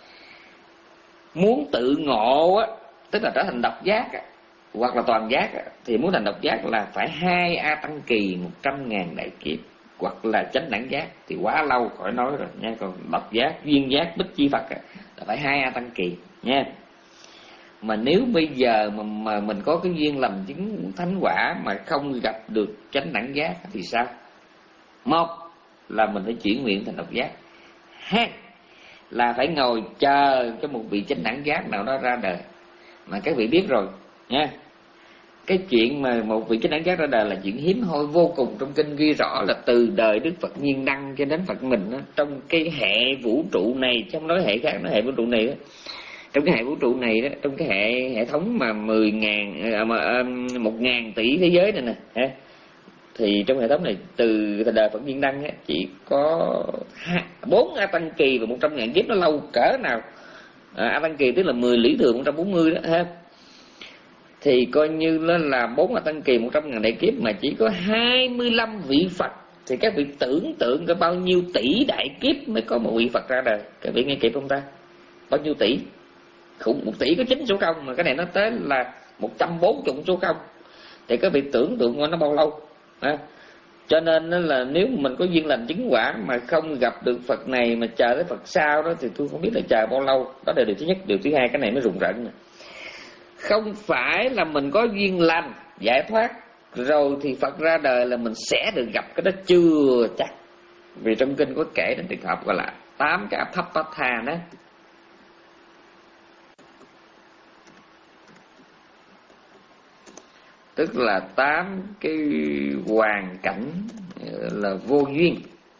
muốn tự ngộ á, tức là trở thành độc giác á, hoặc là toàn giác á, thì muốn thành độc giác là phải hai A Tăng Kỳ một trăm ngàn đại kiếp, hoặc là chánh đẳng giác thì quá lâu khỏi nói rồi nha. Còn độc giác, duyên giác, bích chi Phật á, là phải hai A Tăng Kỳ nha. Mà nếu bây giờ mà, mà mình có cái duyên làm chứng thánh quả mà không gặp được chánh đẳng giác thì sao? Một là mình phải chuyển nguyện thành độc giác, hai là phải ngồi chờ cho một vị chánh đẳng giác nào đó ra đời. Mà các vị biết rồi nha, cái chuyện mà một vị chánh đẳng giác ra đời là chuyện hiếm hoi vô cùng. Trong kinh ghi rõ là từ đời Đức Phật Nhiên Đăng cho đến Phật mình đó, trong cái hệ vũ trụ này, chứ không nói hệ khác, nói hệ vũ trụ này đó. Trong cái hệ vũ trụ này đó, trong cái hệ hệ thống mà mười ngàn mà một ngàn tỷ thế giới này nè, thì trong hệ thống này từ đời Phật Nhiên Đăng á, chỉ có bốn A Tăng Kỳ và một trăm ngàn kiếp. Nó lâu cỡ nào? à, A Tăng Kỳ tức là mười lý thường một trăm bốn mươi đó ha. Thì coi như nó là bốn A Tăng Kỳ một trăm ngàn đại kiếp mà chỉ có hai mươi lăm vị Phật. Thì các vị tưởng tượng có bao nhiêu tỷ đại kiếp mới có một vị Phật ra đời? Các vị nghe kịp không ta? Bao nhiêu tỷ? Khủng, một tỷ có chín số không, mà cái này nó tới là một trăm bốn mươi số không. Thì các vị tưởng tượng nó bao lâu? À, cho nên là nếu mình có duyên lành chứng quả mà không gặp được Phật này mà chờ tới Phật sau đó thì tôi không biết là chờ bao lâu. Đó là điều thứ nhất. Điều thứ hai, cái này mới rùng rợn. Không phải là mình có duyên lành giải thoát rồi thì Phật ra đời là mình sẽ được gặp, cái đó chưa chắc. Vì trong kinh có kể đến trường hợp gọi là tám cái Apapatha đó, tức là tám cái hoàn cảnh là vô duyên.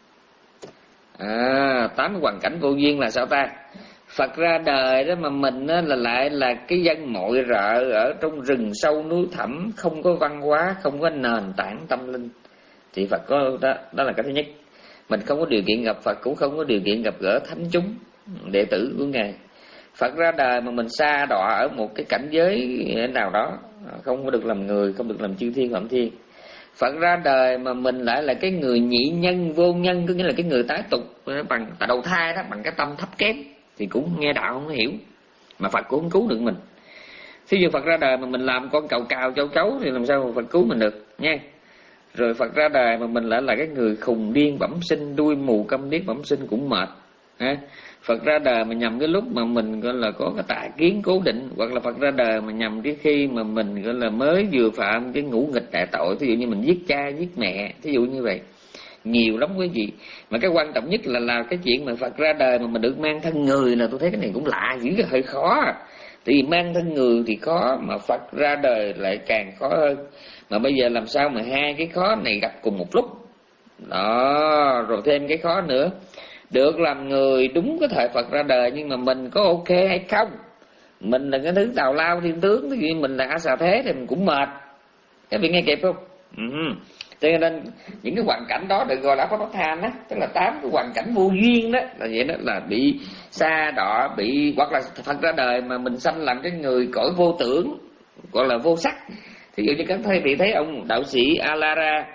À, tám cái hoàn cảnh vô duyên là sao ta? Phật ra đời đó mà mình á, là lại là cái dân mọi rợ ở trong rừng sâu núi thẳm, không có văn hóa, không có nền tảng tâm linh, thì Phật có đó, đó là cái thứ nhất. Mình không có điều kiện gặp Phật, cũng không có điều kiện gặp gỡ thánh chúng đệ tử của Ngài. Phật ra đời mà mình sa đọa ở một cái cảnh giới nào đó, không có được làm người, không được làm chư thiên phạm thiên. Phật ra đời mà mình lại là cái người nhị nhân vô nhân, có nghĩa là cái người tái tục bằng tại đầu thai đó, bằng cái tâm thấp kém, thì cũng nghe đạo không hiểu, mà Phật cũng không cứu được mình. Thí dụ Phật ra đời mà mình làm con cào cào châu chấu thì làm sao mà Phật cứu mình được nha. Rồi Phật ra đời mà mình lại là cái người khùng điên bẩm sinh, đuôi mù câm điếc bẩm sinh cũng mệt ha. Phật ra đời mà nhằm cái lúc mà mình gọi là có cái tà kiến cố định, hoặc là Phật ra đời mà nhằm cái khi mà mình gọi là mới vừa phạm cái ngũ nghịch đại tội, thí dụ như mình giết cha giết mẹ, thí dụ như vậy, nhiều lắm quý vị. Mà cái quan trọng nhất là là cái chuyện mà Phật ra đời mà mình được mang thân người, là tôi thấy cái này cũng lạ dữ, hơi khó. Tại vì mang thân người thì khó, mà Phật ra đời lại càng khó hơn. Mà bây giờ làm sao mà hai cái khó này gặp cùng một lúc đó, rồi thêm cái khó nữa, được làm người đúng cái thời Phật ra đời, nhưng mà mình có ok hay không? Mình là cái thứ tào lao thiên tướng, ví dụ như mình là A Xà Thế thì mình cũng mệt. Các vị nghe kịp không? Uh-huh. Cho nên những cái hoàn cảnh đó được gọi là Pháp Than á, tức là tám cái hoàn cảnh vô duyên đó, là vậy đó, là bị sa đọa, bị hoặc là Phật ra đời mà mình sanh làm cái người cõi vô tưởng, gọi là vô sắc. Thí dụ như các thầy vị thấy ông đạo sĩ Alara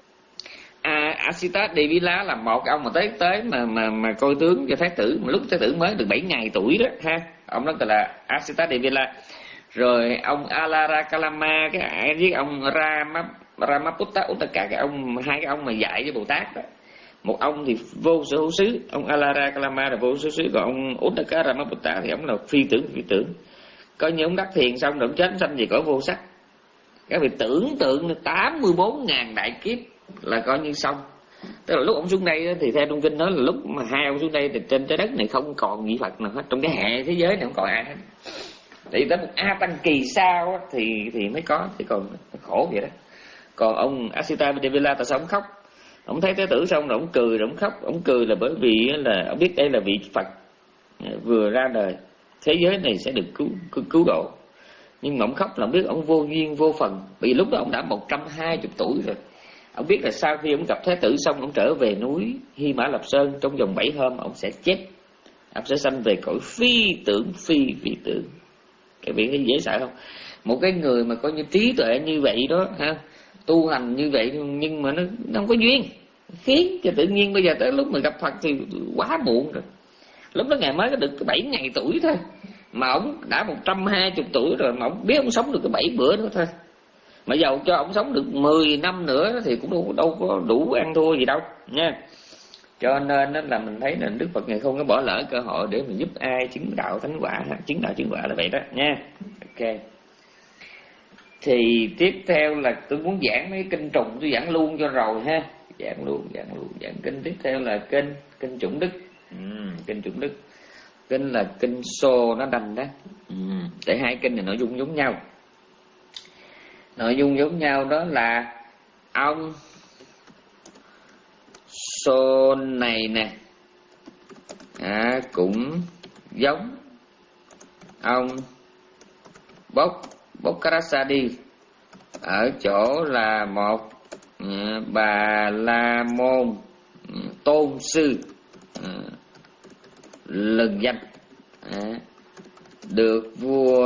A Asita Devila là một ông mà tới tới mà mà mà coi tướng cho thái tử, mà lúc thái tử mới được bảy ngày tuổi đó ha, ông đó gọi là Asita Devila. Rồi ông Alara Kalama, cái với ông Rama Ramaputta Uttaka, cái ông hai cái ông mà dạy với Bồ Tát đó. Một ông thì vô sở hữu xứ, ông Alara Kalama là vô sở hữu xứ, còn ông Uttaka Ramaputta thì ông là phi tưởng phi tưởng. Coi như ông đắc thiền xong rồi ông chết sanh về cõi vô sắc. Các vị tưởng tượng tám mươi bốn ngàn đại kiếp là coi như xong. Tức là lúc ông xuống đây thì theo trong kinh nói là lúc mà hai ông xuống đây thì trên trái đất này không còn vị Phật nào hết, trong cái hệ thế giới này không còn ai hết. Tại tới một A Tăng kỳ sau thì thì mới có, thì còn khổ vậy đó. Còn ông Asita Devila tại sao ông khóc? Ông thấy thái tử xong rồi ông cười rồi ông khóc. Ông cười là bởi vì là ông biết đây là vị Phật vừa ra đời, thế giới này sẽ được cứu cứu, cứu độ. Nhưng mà ông khóc là ông biết ông vô duyên vô phần. Vì lúc đó ông đã một trăm hai mươi tuổi rồi. Ông biết là sau khi ông gặp thái tử xong, ông trở về núi Hy Mã Lạp Sơn, trong vòng bảy hôm ông sẽ chết. Ông sẽ sanh về cõi phi tưởng phi phi tưởng. Các vị thấy dễ sợ không? Một cái người mà coi như trí tuệ như vậy đó ha, tu hành như vậy, nhưng mà nó, nó không có duyên, khiến cho tự nhiên bây giờ tới lúc mà gặp Phật thì quá muộn rồi. Lúc đó Ngài mới có được bảy ngày tuổi thôi, mà ông đã một trăm hai mươi tuổi rồi, mà ông biết ông sống được cái bảy bữa đó thôi. Mà dầu cho ông sống được mười năm nữa thì cũng đâu, đâu có đủ ăn thua gì đâu nha. Cho nên là mình thấy là Đức Phật Ngài không có bỏ lỡ cơ hội để mình giúp ai chứng đạo thánh quả, chứng đạo chứng quả là vậy đó nha. Ok. Thì tiếp theo là tôi muốn giảng mấy kinh trùng, tôi giảng luôn cho rồi ha. Giảng luôn, giảng luôn, giảng kinh tiếp theo là kinh kinh chủng đức. Ừ, kinh chủng đức. Kinh là kinh Sô nó đành đó. Ừ, để hai kinh này nội dung giống nhau. Nội dung giống nhau đó là ông Sô này nè, à, cũng giống ông Bốc Bokkarasadi ở chỗ là một uh, bà la môn uh, tôn sư uh, lừng danh, uh, được vua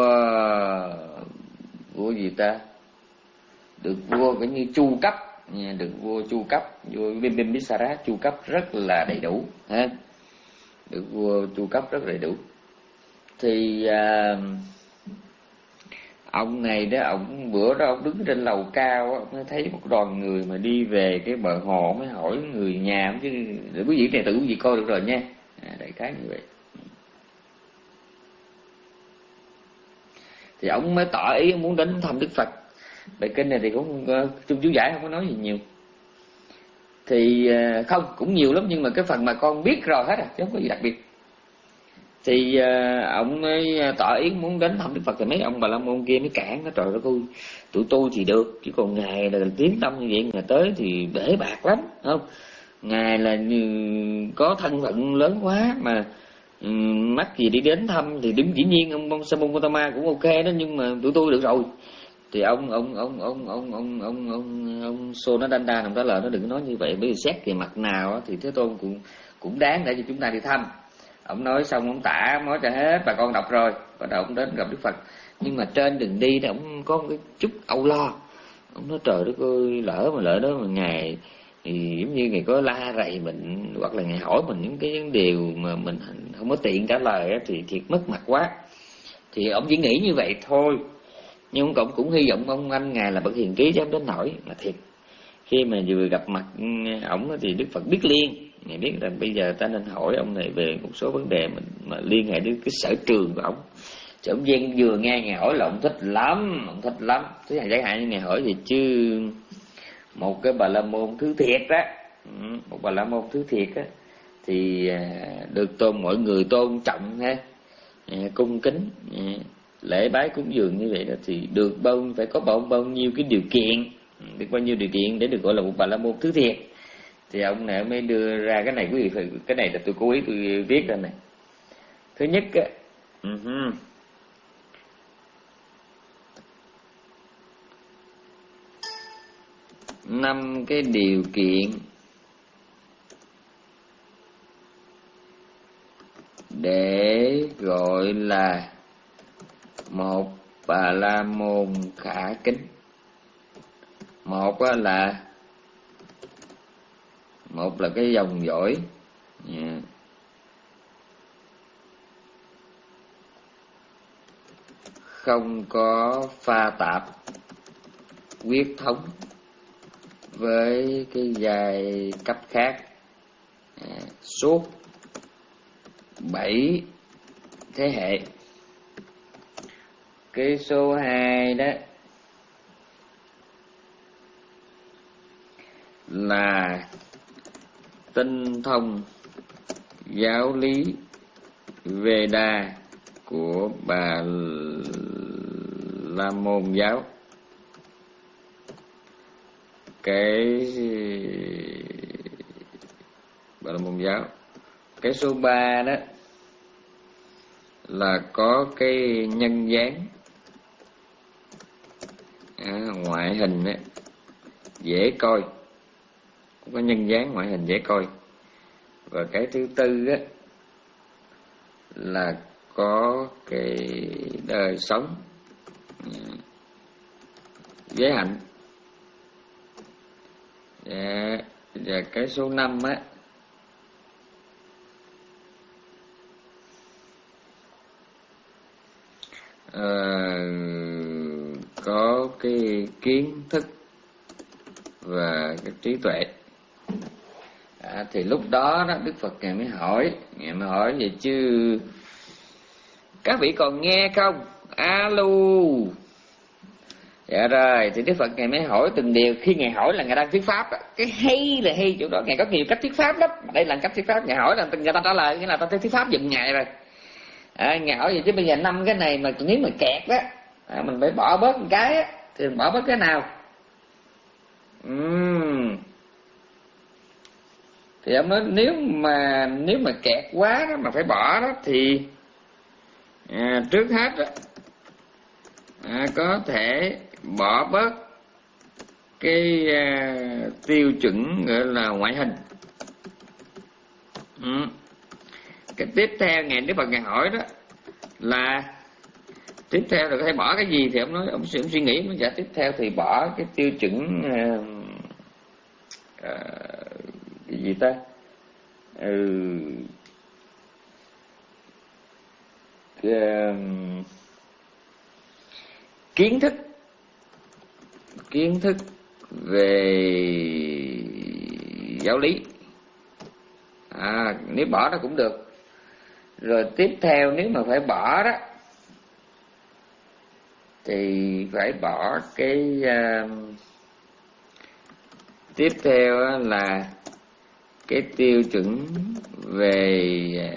vua gì ta được vua cũng như chu cấp, được vua chu cấp, vua Bimbisara chu cấp rất là đầy đủ ha, được vua chu cấp rất đầy đủ. Thì uh, ông này đó, ông bữa đó ông đứng trên lầu cao, ông mới thấy một đoàn người mà đi về cái bờ hồ, mới hỏi người nhà, chứ để quý vị này tự quý vị coi được rồi nha, à, đại khái như vậy. Thì ông mới tỏ ý ông muốn đến thăm Đức Phật. Bài kinh này thì cũng chung chú giải không có nói gì nhiều. Thì không, cũng nhiều lắm, nhưng mà cái phần mà con biết rồi hết à, chứ không có gì đặc biệt. Thì ông ấy tỏ ý muốn đến thăm Đức Phật, thì mấy ông Bà La Môn kia mới cản nó, trời đất ơi, tụi tôi thì được, chứ còn ngài là tiếng tâm như vậy, ngài tới thì bể bạc lắm, không? Ngài là có thân phận lớn quá mà, um, mắc gì đi đến thăm thì đứng, dĩ nhiên ông Sa Môn Gautama cũng ok đó, nhưng mà tụi tôi được rồi. Thì ông ông ông ông ông ông ông ông ông Sonadanda ông trả lời nó đừng có nói như vậy, bởi vì xét về mặt nào thì Thế Tôn cũng cũng đáng để cho chúng ta đi thăm. Ông nói xong ông tả nói cho hết bà con đọc rồi, bắt đầu ông đến gặp Đức Phật. Nhưng mà trên đường đi thì ông có một cái chút âu lo. Ông nói trời đất ơi, lỡ mà lỡ đó mà ngài thì giống như ngài có la rầy mình, hoặc là ngài hỏi mình những cái điều mà mình không có tiện trả lời thì thiệt mất mặt quá. Thì ông chỉ nghĩ như vậy thôi, nhưng ông cũng hy vọng ông anh ngài là bậc hiền trí dám đến nổi. Mà thiệt, khi mà vừa gặp mặt ổng thì Đức Phật biết liền, ngài biết rằng bây giờ ta nên hỏi ông này về một số vấn đề mình mà liên hệ đến cái sở trường của ổng. Chứ ông Giang vừa nghe ngài hỏi là ông thích lắm, ông thích lắm. Thứ hai, giải hạn như ngài hỏi gì chứ một cái Bà La Môn thứ thiệt đó, một Bà La Môn thứ thiệt á, thì được tôn mọi người tôn trọng ha, cung kính, lễ bái cúng dường như vậy đó, thì được bao phải có bao bao nhiêu cái điều kiện, được bao nhiêu điều kiện để được gọi là một Bà La Môn thứ thiệt. Thì ông này mới đưa ra cái này, quý vị phải, cái này là tôi cố ý tôi viết ra này. Thứ nhất á, uh-huh. năm cái điều kiện để gọi là một Bà La Môn khả kính. Một là một là cái dòng dõi, yeah, không có pha tạp huyết thống với cái giai cấp khác, à, suốt bảy thế hệ. Cái số hai đó là tinh thông giáo lý Veda của Bà La Môn giáo. Cái Bà La Môn giáo. Cái số ba đó là có cái nhân dáng, à, ngoại hình đó, dễ coi, có nhân dáng ngoại hình dễ coi. Và cái thứ tư á là có cái đời sống giới hạnh. Và, và cái số năm á à, có cái kiến thức và cái trí tuệ. À, thì lúc đó đó Đức Phật ngài mới hỏi, ngài mới hỏi vậy chứ các vị còn nghe không? Alo. Dạ rồi, thì Đức Phật ngài mới hỏi từng điều. Khi ngài hỏi là ngài đang thuyết pháp đó. Cái hay là hay chỗ đó, ngài có nhiều cách thuyết pháp lắm. Đây là cách thuyết pháp, ngài hỏi là người ta trả lời, nghĩa là ta thuyết pháp giùm ngài rồi. À, ngài hỏi vậy chứ bây giờ năm cái này mà nếu mà kẹt đó, à, mình phải bỏ bớt một cái á, thì mình bỏ bớt cái nào? Uhm. Thì ông nói nếu mà nếu mà kẹt quá đó mà phải bỏ đó thì à, trước hết đó, à, có thể bỏ bớt cái à, tiêu chuẩn gọi là ngoại hình. Ừ. Cái tiếp theo ngày Đức Phật ngài hỏi đó là tiếp theo là có thể bỏ cái gì, thì ông nói ông suy, ông suy nghĩ ông dạ tiếp theo thì bỏ cái tiêu chuẩn à, à, cái gì ta, ừ, cái, um, kiến thức kiến thức về giáo lý. À, nếu bỏ nó cũng được. Rồi tiếp theo nếu mà phải bỏ đó thì phải bỏ cái uh, Tiếp theo là cái tiêu chuẩn về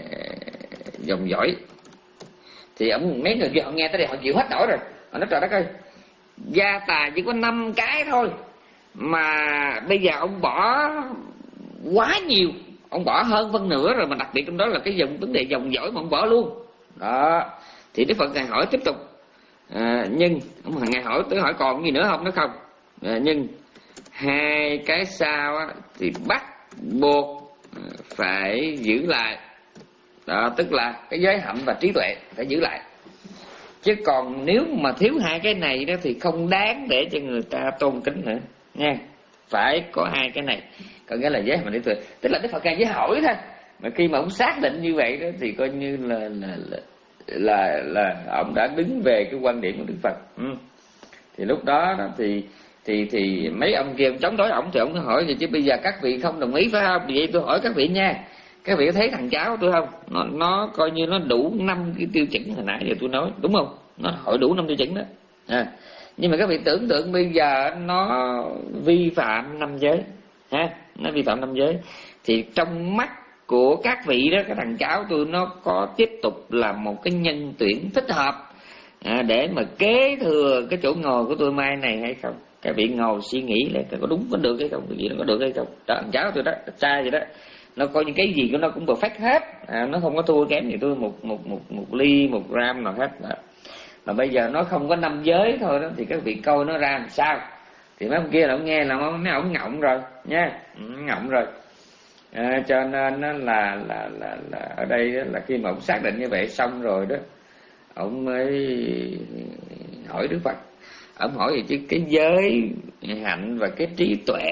dòng dõi. Thì ông mấy người kia họ nghe tới đây họ chịu hết nổi rồi. Họ nói trời đất ơi, gia tài chỉ có năm cái thôi mà bây giờ ông bỏ quá nhiều, ông bỏ hơn phân nửa rồi, mà đặc biệt trong đó là cái dòng vấn đề dòng dõi mà ông bỏ luôn đó. Thì Đức Phật ngài hỏi tiếp tục, à, nhưng ông ngài hỏi tôi hỏi còn gì nữa không, nó không, à, nhưng hai cái sau á, thì bắt buộc phải giữ lại đó, tức là cái giới hạnh và trí tuệ phải giữ lại. Chứ còn nếu mà thiếu hai cái này đó thì không đáng để cho người ta tôn kính nữa nha. Phải có hai cái này, có nghĩa là giới hạnh và trí tuệ. Tức là Đức Phật ngài chỉ hỏi thôi, mà khi mà ông xác định như vậy đó thì coi như là là là là, là ông đã đứng về cái quan điểm của Đức Phật. Ừ. Thì lúc đó, đó thì thì thì mấy ông kia chống đối ổng thì ổng hỏi gì chứ bây giờ các vị không đồng ý phải không? Vậy tôi hỏi các vị nha, các vị có thấy thằng cháu tôi không? Nó nó coi như nó đủ năm cái tiêu chuẩn hồi nãy giờ tôi nói, đúng không? Nó hỏi đủ năm tiêu chuẩn đó. À, nhưng mà các vị tưởng tượng bây giờ nó vi phạm năm giới, ha, nó vi phạm năm giới, thì trong mắt của các vị đó, cái thằng cháu tôi nó có tiếp tục là một cái nhân tuyển thích hợp à, để mà kế thừa cái chỗ ngồi của tôi mai này hay không? Các vị ngồi suy nghĩ là có đúng có được hay không, cái gì nó có được hay không? Đó, thằng cháu tôi đó, trai vậy đó, nó coi những cái gì của nó cũng perfect hết, à, nó không có thua kém gì tôi một một một một ly một gram nào hết đó. Mà bây giờ nó không có năm giới thôi đó, thì các vị coi nó ra làm sao? Thì mấy ông kia là ông nghe là mấy ông ngọng rồi nha, ngọng rồi. À, cho nên là, là là là ở đây đó, là khi mà ông xác định như vậy xong rồi đó, ông mới hỏi Đức Phật. Ông hỏi gì chứ cái giới hạnh và cái trí tuệ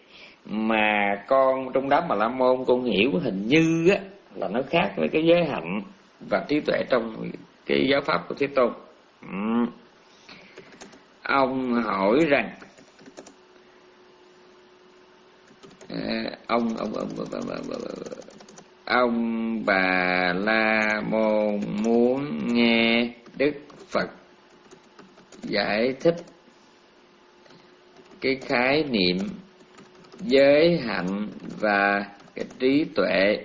mà con trong đám Bà La Môn con hiểu hình như á là nó khác với cái giới hạnh và trí tuệ trong cái giáo pháp của Thế Tôn. Ừ. Ông hỏi rằng à, ông ông ông ông, ông, ông, ông Bà La Môn muốn nghe Đức Phật giải thích cái khái niệm giới hạnh và cái trí tuệ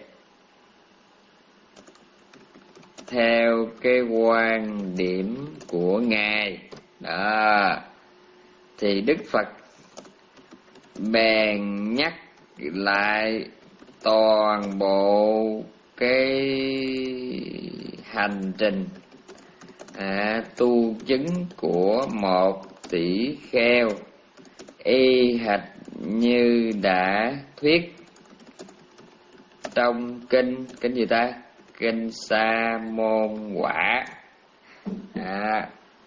theo cái quan điểm của Ngài đó. Thì Đức Phật bèn nhắc lại toàn bộ cái hành trình à, tu chứng của một tỷ kheo, y hệt như đã thuyết trong kinh kinh gì ta, kinh Sa Môn Quả. À,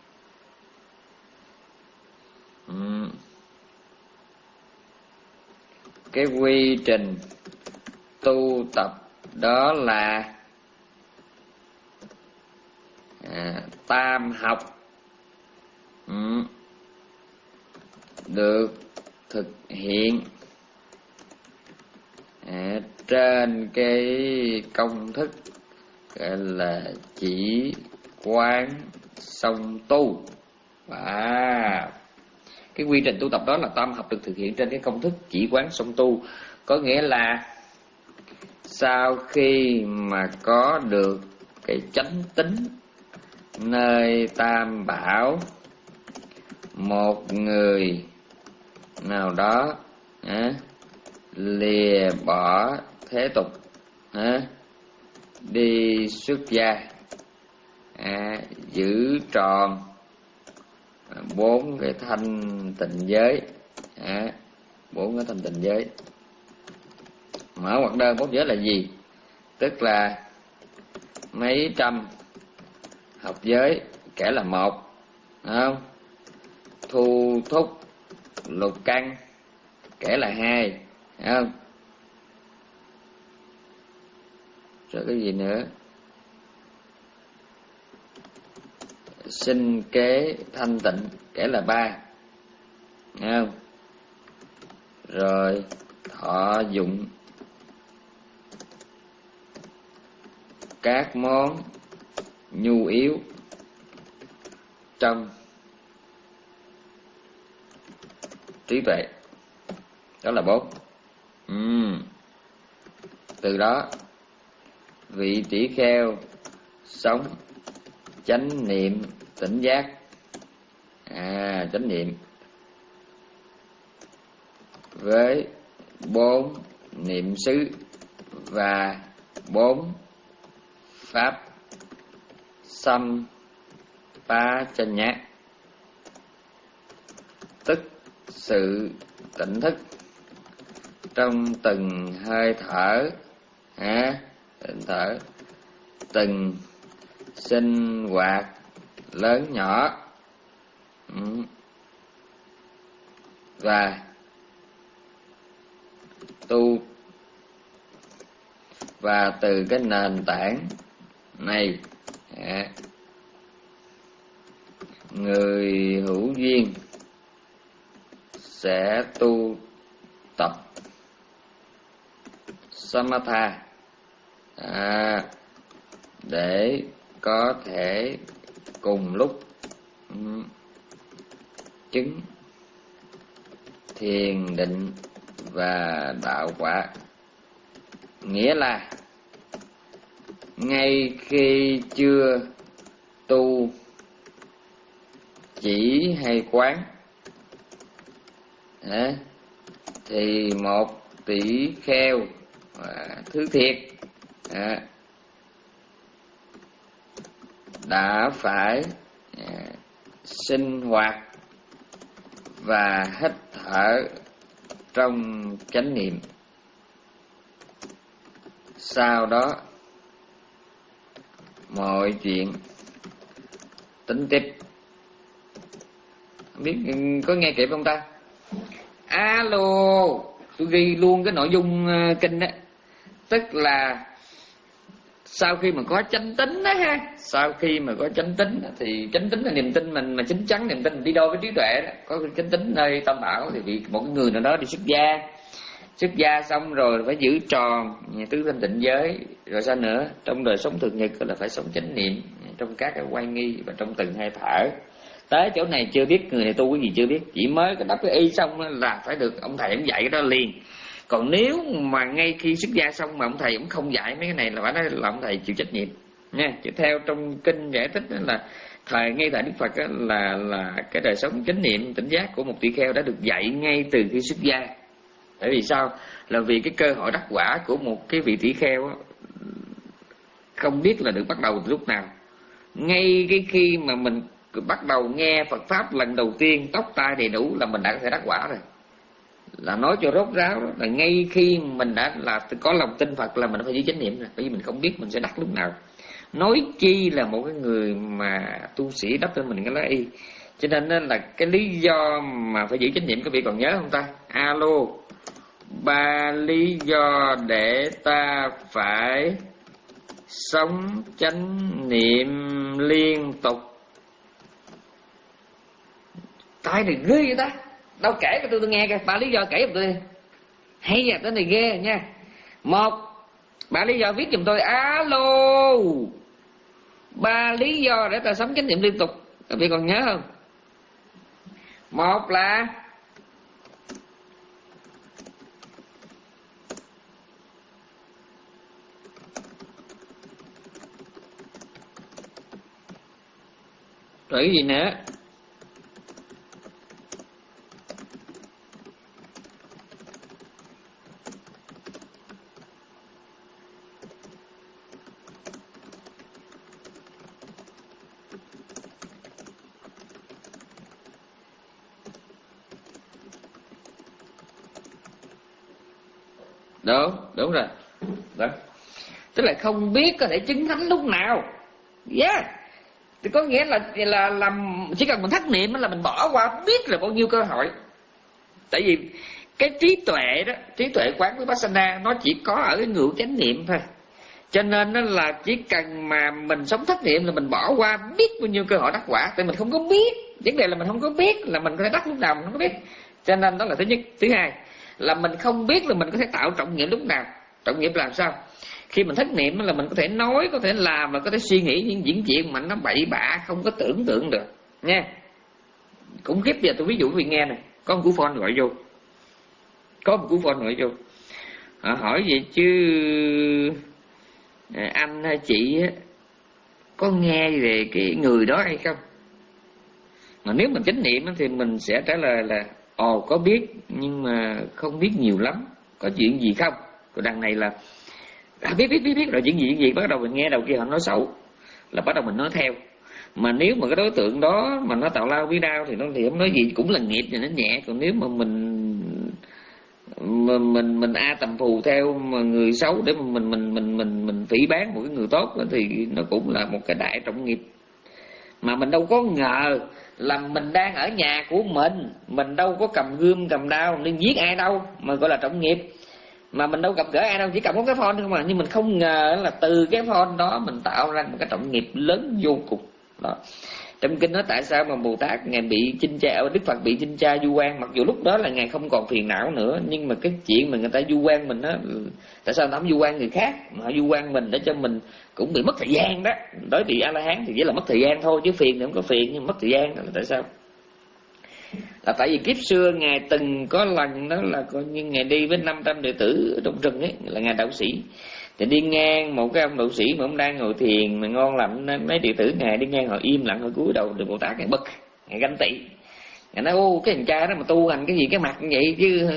um, cái quy trình tu tập đó là à, tam học um, được thực hiện à, trên cái công thức gọi là chỉ quán song tu. À, cái quy trình tu tập đó là tam học được thực hiện trên cái công thức chỉ quán song tu, có nghĩa là sau khi mà có được cái chánh tín nơi tam bảo, một người nào đó à, lìa bỏ thế tục à, đi xuất gia à, giữ tròn bốn cái thanh tịnh giới à, bốn cái thanh tịnh giới. Mở ngoặc đơn bốn giới là gì? Tức là mấy trăm học giới kể là một, không? Thu thúc lục căn kể là hai, không? Rồi cái gì nữa? Sinh kế thanh tịnh kể là ba, không? Rồi thọ dụng các món nhu yếu trong trí tuệ đó là bốn. uhm. Từ đó vị tỷ kheo sống chánh niệm tỉnh giác. À, chánh niệm với bốn niệm xứ và bốn pháp xăm pa chánh nhã, tức sự tỉnh thức trong từng hơi thở, à, từng thở, từng sinh hoạt lớn nhỏ, ừ. và tu và từ cái nền tảng này, à, người hữu duyên sẽ tu tập samatha, à, để có thể cùng lúc um, chứng thiền định và đạo quả. Nghĩa là ngay khi chưa tu chỉ hay quán, à, thì một tỷ kheo à, thứ thiệt à, đã phải à, sinh hoạt và hít thở trong chánh niệm. Sau đó mọi chuyện tính tiếp. Không biết có nghe kịp không ta? Alo, tôi ghi luôn cái nội dung uh, kinh đó. Tức là sau khi mà có chánh tín đó ha, sau khi mà có chánh tín thì chánh tín là niềm tin mình mà chín chắn, niềm tin mình đi đôi với trí tuệ đó. Có chánh tín nơi tam bảo thì vì một người nào đó đi xuất gia, xuất gia xong rồi phải giữ tròn tứ thanh tịnh giới, rồi sao nữa, trong đời sống thường nhật là phải sống chánh niệm trong các cái oai nghi và trong từng hơi thở. Tới chỗ này chưa biết người này tu cái gì chưa biết, chỉ mới cái đắp cái y xong là phải được ông thầy ông dạy cái đó liền. Còn nếu mà ngay khi xuất gia xong mà ông thầy cũng không dạy mấy cái này là phải nói là ông thầy chịu trách nhiệm nha. Chứ theo trong kinh giải thích là thời ngay tại Đức Phật là là cái đời sống chánh niệm tỉnh giác của một tỷ kheo đã được dạy ngay từ khi xuất gia. Bởi vì sao? Là vì cái cơ hội đắc quả của một cái vị tỷ kheo không biết là được bắt đầu từ lúc nào. Ngay cái khi mà mình bắt đầu nghe Phật Pháp lần đầu tiên, tóc tai đầy đủ là mình đã có thể đắc quả rồi. Là nói cho rốt ráo đó, là ngay khi mình đã là có lòng tin Phật là mình phải giữ chánh niệm rồi. Bởi vì mình không biết mình sẽ đắc lúc nào. Nói chi là một cái người mà tu sĩ đắp lên mình cái lá y. Cho nên là cái lý do mà phải giữ chánh niệm, các vị còn nhớ không ta? Alo, ba lý do để ta phải sống chánh niệm liên tục. Cái này ghê vậy ta? Đâu kể cho tôi tôi nghe kìa, ba lý do kể giùm tôi đi. Hay à, cái này ghê nha. Một, ba lý do viết giùm tôi. Alo, ba lý do để ta sống chánh niệm liên tục. Các vị còn nhớ không? Một là rồi cái gì nữa? Đúng, đúng rồi. Đúng. Tức là không biết có thể chứng thánh lúc nào. Yeah. Thì có nghĩa là là làm chỉ cần mình thất niệm là mình bỏ qua biết là bao nhiêu cơ hội. Tại vì cái trí tuệ đó, trí tuệ quán Vipassana nó chỉ có ở cái ngưỡng chánh niệm thôi. Cho nên đó là chỉ cần mà mình sống thất niệm là mình bỏ qua biết bao nhiêu cơ hội đắc quả. Tại mình không có biết. Vấn đề là mình không có biết là mình có thể đắc lúc nào mình không có biết. Cho nên đó là thứ nhất. Thứ hai là mình không biết là mình có thể tạo trọng nghiệp lúc nào. Trọng nghiệp làm sao? Khi mình thất niệm là mình có thể nói, có thể làm và có thể suy nghĩ những diễn chuyện mà nó bậy bạ không có tưởng tượng được nha. Khủng khiếp. Giờ tôi ví dụ với nghe này, có một cú phone gọi vô, Có một cú phone hỏi vô, họ hỏi vậy chứ anh hay chị có nghe về cái người đó hay không? Mà nếu mình chánh niệm thì mình sẽ trả lời là ồ có biết nhưng mà không biết nhiều lắm, có chuyện gì không? Còn đằng này là à, biết biết biết biết rồi chuyện gì chuyện gì, bắt đầu mình nghe đầu kia họ nói xấu là bắt đầu mình nói theo. Mà nếu mà cái đối tượng đó mà nó tạo lao với đau thì nó thì không nói gì cũng là nghiệp thì nó nhẹ. Còn nếu mà mình mình mình, mình a tầm phù theo mà người xấu để mà mình mình mình mình mình phỉ báng một cái người tốt thì nó cũng là một cái đại trọng nghiệp. Mà mình đâu có ngờ là mình đang ở nhà của mình, mình đâu có cầm gươm cầm đao nên giết ai đâu mà gọi là trọng nghiệp. Mà mình đâu gặp gỡ ai đâu, chỉ cầm có cái phone thôi mà. Nhưng mình không ngờ là từ cái phone đó mình tạo ra một cái trọng nghiệp lớn vô cùng đó. Trong kinh nói tại sao mà Bồ Tát ngài bị chinh cha, Đức Phật bị chinh cha du quan, mặc dù lúc đó là ngài không còn phiền não nữa, nhưng mà cái chuyện mà người ta du quan mình á, tại sao người ta không du quan người khác mà họ du quan mình để cho mình cũng bị mất thời gian đó. Đối vị A La Hán thì chỉ là mất thời gian thôi, chứ phiền thì không có phiền, nhưng mất thời gian đó là tại sao? Là tại vì kiếp xưa ngài từng có lần đó là coi như ngài đi với năm trăm đệ tử ở trong rừng ấy, là ngài đạo sĩ. Thì đi ngang một cái ông đạo sĩ mà ông đang ngồi thiền mà ngon lành, mấy đệ tử ngài đi ngang họ im lặng, họ cúi đầu. Được Bồ Tát ngài bực, ngài ganh tị, ngài nói ô cái thằng cha đó mà tu hành cái gì cái mặt như vậy chứ,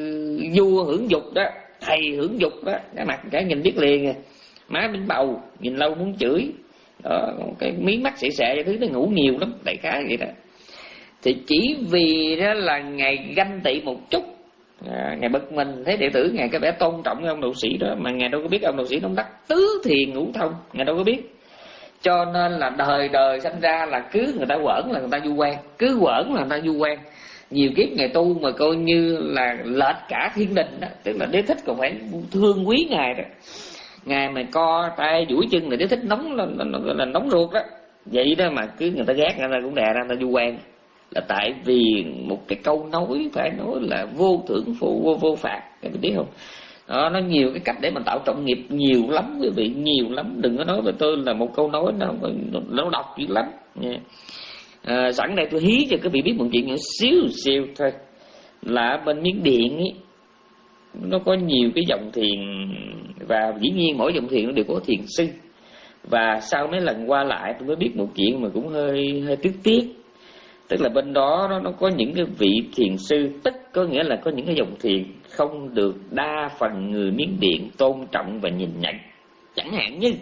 vua hưởng dục đó, thầy hưởng dục đó, cái mặt cả nhìn biết liền à, má bánh bầu, nhìn lâu muốn chửi đó, cái mí mắt xị xệ thứ nó ngủ nhiều lắm, đại khái vậy đó. Thì chỉ vì đó là ngài ganh tị một chút, à, ngài bực mình, thấy đệ tử ngài có vẻ tôn trọng ông đạo sĩ đó, mà ngài đâu có biết ông đạo sĩ nó đắc tứ thiền ngũ thông, ngài đâu có biết. Cho nên là đời đời sinh ra là cứ người ta quởn là người ta du quan, cứ quởn là người ta du quan. Nhiều kiếp ngài tu mà coi như là lệch cả thiên đình đó, tức là Đế Thích còn phải thương quý ngài đó. Ngài mà co tay duỗi chân là Đế Thích nóng là, là, là, là nóng ruột đó. Vậy đó mà cứ người ta ghét người ta cũng đè ra người ta du quan, là tại vì một cái câu nói phải nói là vô thưởng vô vô, vô phạt, các bạn biết không? Đó, nó nhiều cái cách để mình tạo trọng nghiệp nhiều lắm quý vị, nhiều lắm. Đừng có nói với tôi là một câu nói nó nó độc dữ lắm nha. À, sẵn đây tôi hí cho các vị biết một chuyện nhỏ xíu xíu thôi, là bên Miến Điện ấy, nó có nhiều cái dòng thiền, và dĩ nhiên mỗi dòng thiền nó đều có thiền sư. Và sau mấy lần qua lại tôi mới biết một chuyện mà cũng hơi hơi tiếc tiếc. Tức là bên đó nó, nó có những cái vị thiền sư, tức có nghĩa là có những cái dòng thiền không được đa phần người Miến Điện tôn trọng và nhìn nhận. Chẳng hạn như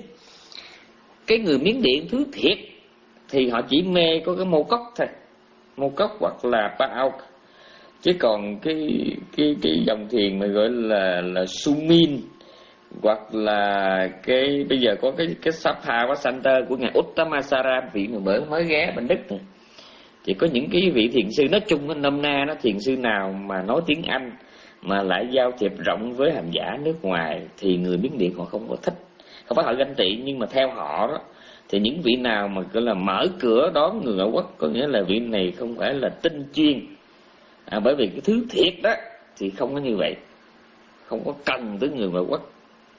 cái người Miến Điện thứ thiệt thì họ chỉ mê có cái Mô Cốc thôi, Mô Cốc hoặc là Pa Auk. Chứ còn cái cái cái dòng thiền mà gọi là là Sumin, hoặc là cái bây giờ có cái cái Sapha Center của ngài Uttamasaram, vị mà mới mới ghé bên Đức này. Thì có những cái vị thiền sư, nói chung nó nôm na, nó thiền sư nào mà nói tiếng Anh mà lại giao thiệp rộng với hành giả nước ngoài thì người Miến Điện họ không có thích. Không phải họ ganh tị, nhưng mà theo họ đó thì những vị nào mà gọi là mở cửa đón người ngoại quốc, có nghĩa là vị này không phải là tinh chuyên, à, bởi vì cái thứ thiệt đó thì không có như vậy, không có cần tới người ngoại quốc.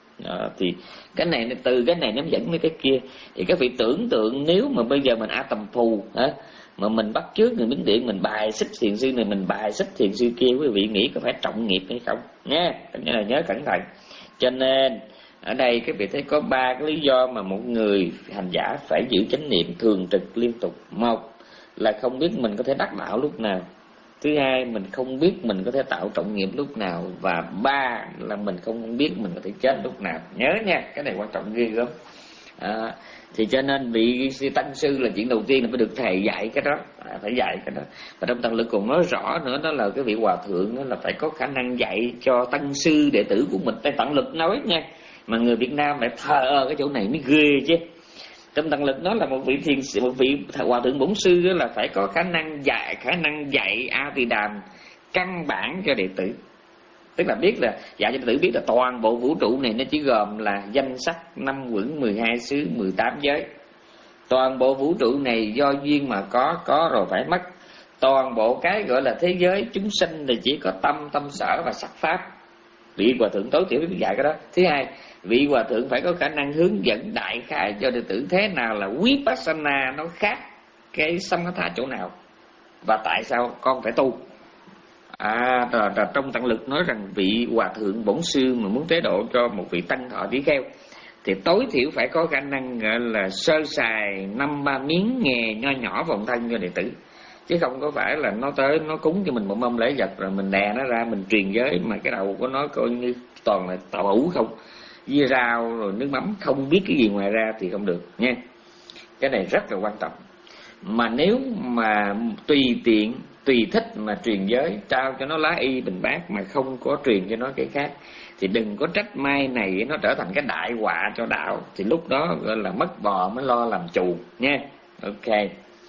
À, thì cái này từ cái này nó dẫn đến cái kia. Thì các vị tưởng tượng nếu mà bây giờ mình a tầm phù hả, mà mình bắt chước người Miến Điện, mình bài xích thiền sư này, mình bài xích thiền sư kia, quý vị nghĩ có phải trọng nghiệp hay không nha, nhớ, nhớ cẩn thận. Cho nên ở đây các vị thấy có ba cái lý do mà một người hành giả phải giữ chánh niệm thường trực liên tục. Một là không biết mình có thể đắc đạo lúc nào, thứ hai mình không biết mình có thể tạo trọng nghiệp lúc nào, và ba là mình không biết mình có thể chết lúc nào. Nhớ nha, cái này quan trọng ghê gớm. À, thì cho nên vị tăng sư là chuyện đầu tiên là phải được thầy dạy cái đó, à, phải dạy cái đó. Và trong Tăng Lực còn nói rõ nữa, đó là cái vị hòa thượng đó là phải có khả năng dạy cho tăng sư đệ tử của mình. Tại Tăng Lực nói nha, mà người Việt Nam lại thờ ơ cái chỗ này mới ghê chứ. Trong Tăng Lực nói là một vị thiền một vị hòa thượng bổn sư đó là phải có khả năng dạy khả năng dạy A Tỳ Đàm căn bản cho đệ tử. Tức là biết là dạy cho đệ tử biết là toàn bộ vũ trụ này nó chỉ gồm là danh sắc năm quẩn mười hai xứ mười tám giới. Toàn bộ vũ trụ này do duyên mà có, có rồi phải mất. Toàn bộ cái gọi là thế giới chúng sinh thì chỉ có tâm, tâm sở và sắc pháp. Vị hòa thượng tối thiểu biết dạy cái đó. Thứ hai, vị hòa thượng phải có khả năng hướng dẫn đại khái cho đệ tử thế nào là Vipassana nó khác cái Samatha chỗ nào, và tại sao con phải tu. À, rồi, rồi trong Tạng Lực nói rằng vị hòa thượng bổn sư mà muốn tế độ cho một vị tăng thọ tỷ kheo thì tối thiểu phải có khả năng gọi là sơ sài năm ba miếng nghề nho nhỏ vòng thân cho đệ tử, chứ không có phải là nó tới nó cúng cho mình một mâm lễ vật rồi mình đè nó ra mình truyền giới mà cái đầu của nó coi như toàn là tàu hũ không, với rau rồi nước mắm, không biết cái gì ngoài ra thì không được nha. Cái này rất là quan trọng. Mà nếu mà tùy tiện tùy thích mà truyền giới, trao cho nó lá y bình bát mà không có truyền cho nó cái khác thì đừng có trách mai này nó trở thành cái đại họa cho đạo, thì lúc đó gọi là mất bò mới lo làm chù nha. Ok.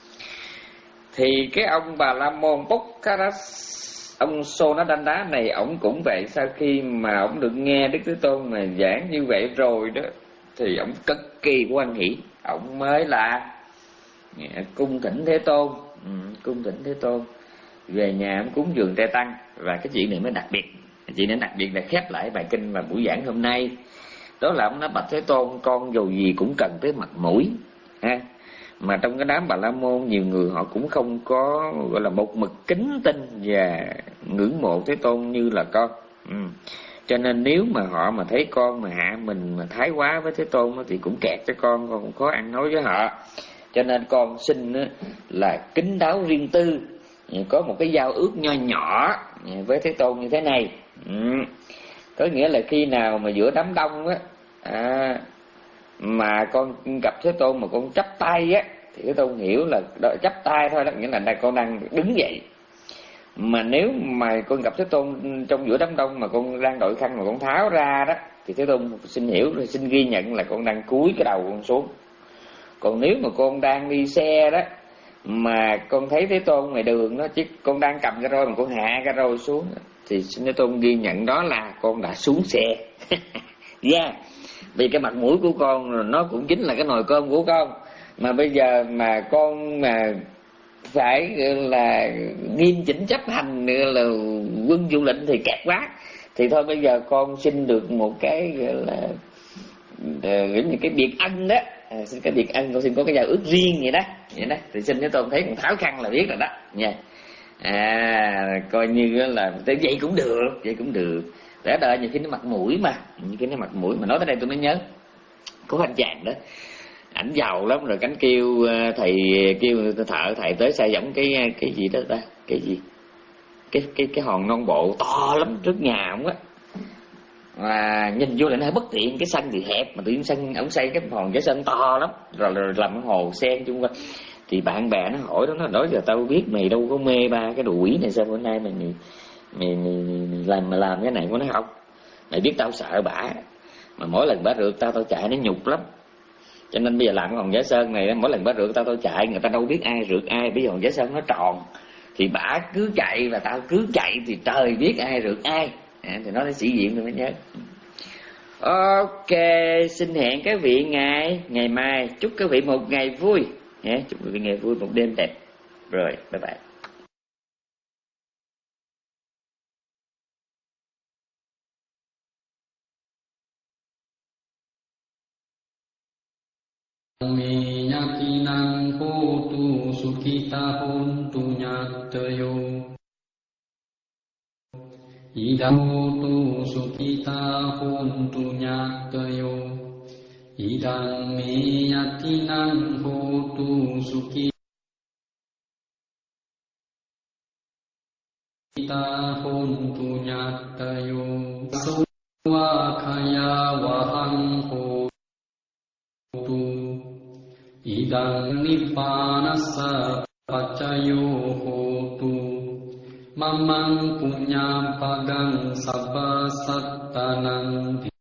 Thì cái ông Bà La Môn Bokharas, ông Sonadanda này, ổng cũng vậy. Sau khi mà ổng được nghe Đức Thế Tôn mà giảng như vậy rồi đó thì ổng cực kỳ hoan hỷ, ổng mới là cung thỉnh Thế Tôn, ừ, cung thỉnh Thế Tôn về nhà ổng cúng dường trai tăng. Và cái chuyện này mới đặc biệt, chuyện này đặc biệt là khép lại bài kinh và buổi giảng hôm nay. Đó là ông nói: bạch Thế Tôn, con dù gì cũng cần tới mặt mũi ha. Mà trong cái đám Bà La Môn nhiều người họ cũng không có gọi là một mực kính tin và ngưỡng mộ Thế Tôn như là con. ừ. Cho nên nếu mà họ mà thấy con mà hạ mình mà thái quá với Thế Tôn thì cũng kẹt cho con, con cũng khó ăn nói với họ. Cho nên con xin là kính đáo riêng tư, có một cái giao ước nho nhỏ với Thế Tôn như thế này. ừ. Có nghĩa là khi nào mà giữa đám đông á à, mà con gặp Thế Tôn mà con chắp tay á thì Thế Tôn hiểu là đó, chắp tay thôi đó, nghĩa là con đang đứng dậy. Mà nếu mà con gặp Thế Tôn trong giữa đám đông mà con đang đội khăn mà con tháo ra đó thì Thế Tôn xin hiểu, xin ghi nhận là con đang cúi cái đầu con xuống. Còn nếu mà con đang đi xe đó mà con thấy Thế Tôn ngoài đường đó, chứ con đang cầm cái roi mà con hạ cái roi xuống thì xin Thế Tôn ghi nhận đó là con đã xuống xe. Yeah. Vì cái mặt mũi của con nó cũng chính là cái nồi cơm của con. Mà bây giờ mà con mà phải là nghiêm chỉnh chấp hành là quân du lệnh thì kẹt quá. Thì thôi bây giờ con xin được một cái gọi là cái biệt ân đó, à, xin cái biệt ân, con xin có cái giao ước riêng vậy đó, vậy đó. Thì xin Thế Tôn thấy con tháo khăn là biết rồi đó nha. À, coi như là vậy cũng được, vậy cũng được. Để đợi nhiều khi nó mặt mũi mà, nhiều khi nó mặt mũi mà. Nói tới đây tôi mới nhớ có anh chàng đó, ảnh giàu lắm rồi, cánh kêu thầy, kêu thợ thầy tới xây giống cái cái gì đó ta, cái gì cái cái cái hòn non bộ to lắm trước nhà ông á. Mà nhìn vô lại nó hơi bất tiện, cái sân thì hẹp mà tự nhiên sân ông xây cái hòn cái sân to lắm, rồi, rồi làm cái hồ sen chung quanh. Thì bạn bè nó hỏi đó, nó nói giờ tao biết mày đâu có mê ba cái đồ quỷ này, sao bữa nay mày mày, mày, mày, mày làm mà làm cái này. Của nó không, mày biết tao sợ bả, mà mỗi lần bả rượt tao tao chạy nó nhục lắm. Cho nên bây giờ làm cái hòn Giả Sơn này, mỗi lần bả rượt tao tao chạy, người ta đâu biết ai rượt ai. Bây giờ hòn Giả Sơn nó tròn thì bả cứ chạy và tao cứ chạy thì trời biết ai rượt ai. À, thì nó là sĩ diện rồi mới nhớ. Ok, xin hẹn các vị ngày ngày mai. Chúc các vị một ngày vui nhé, chúc các vị ngày vui, một đêm đẹp. Rồi, bye bye. Me yakinang hotu sukita hontu nyatayo idang hotu sukita hontu nyatayo idang me yakinang hotu sukita hontu nyatayo sawa khaya wahang hotu idang nippanassa paccayo hotu mamang punya pagang sabba sattanang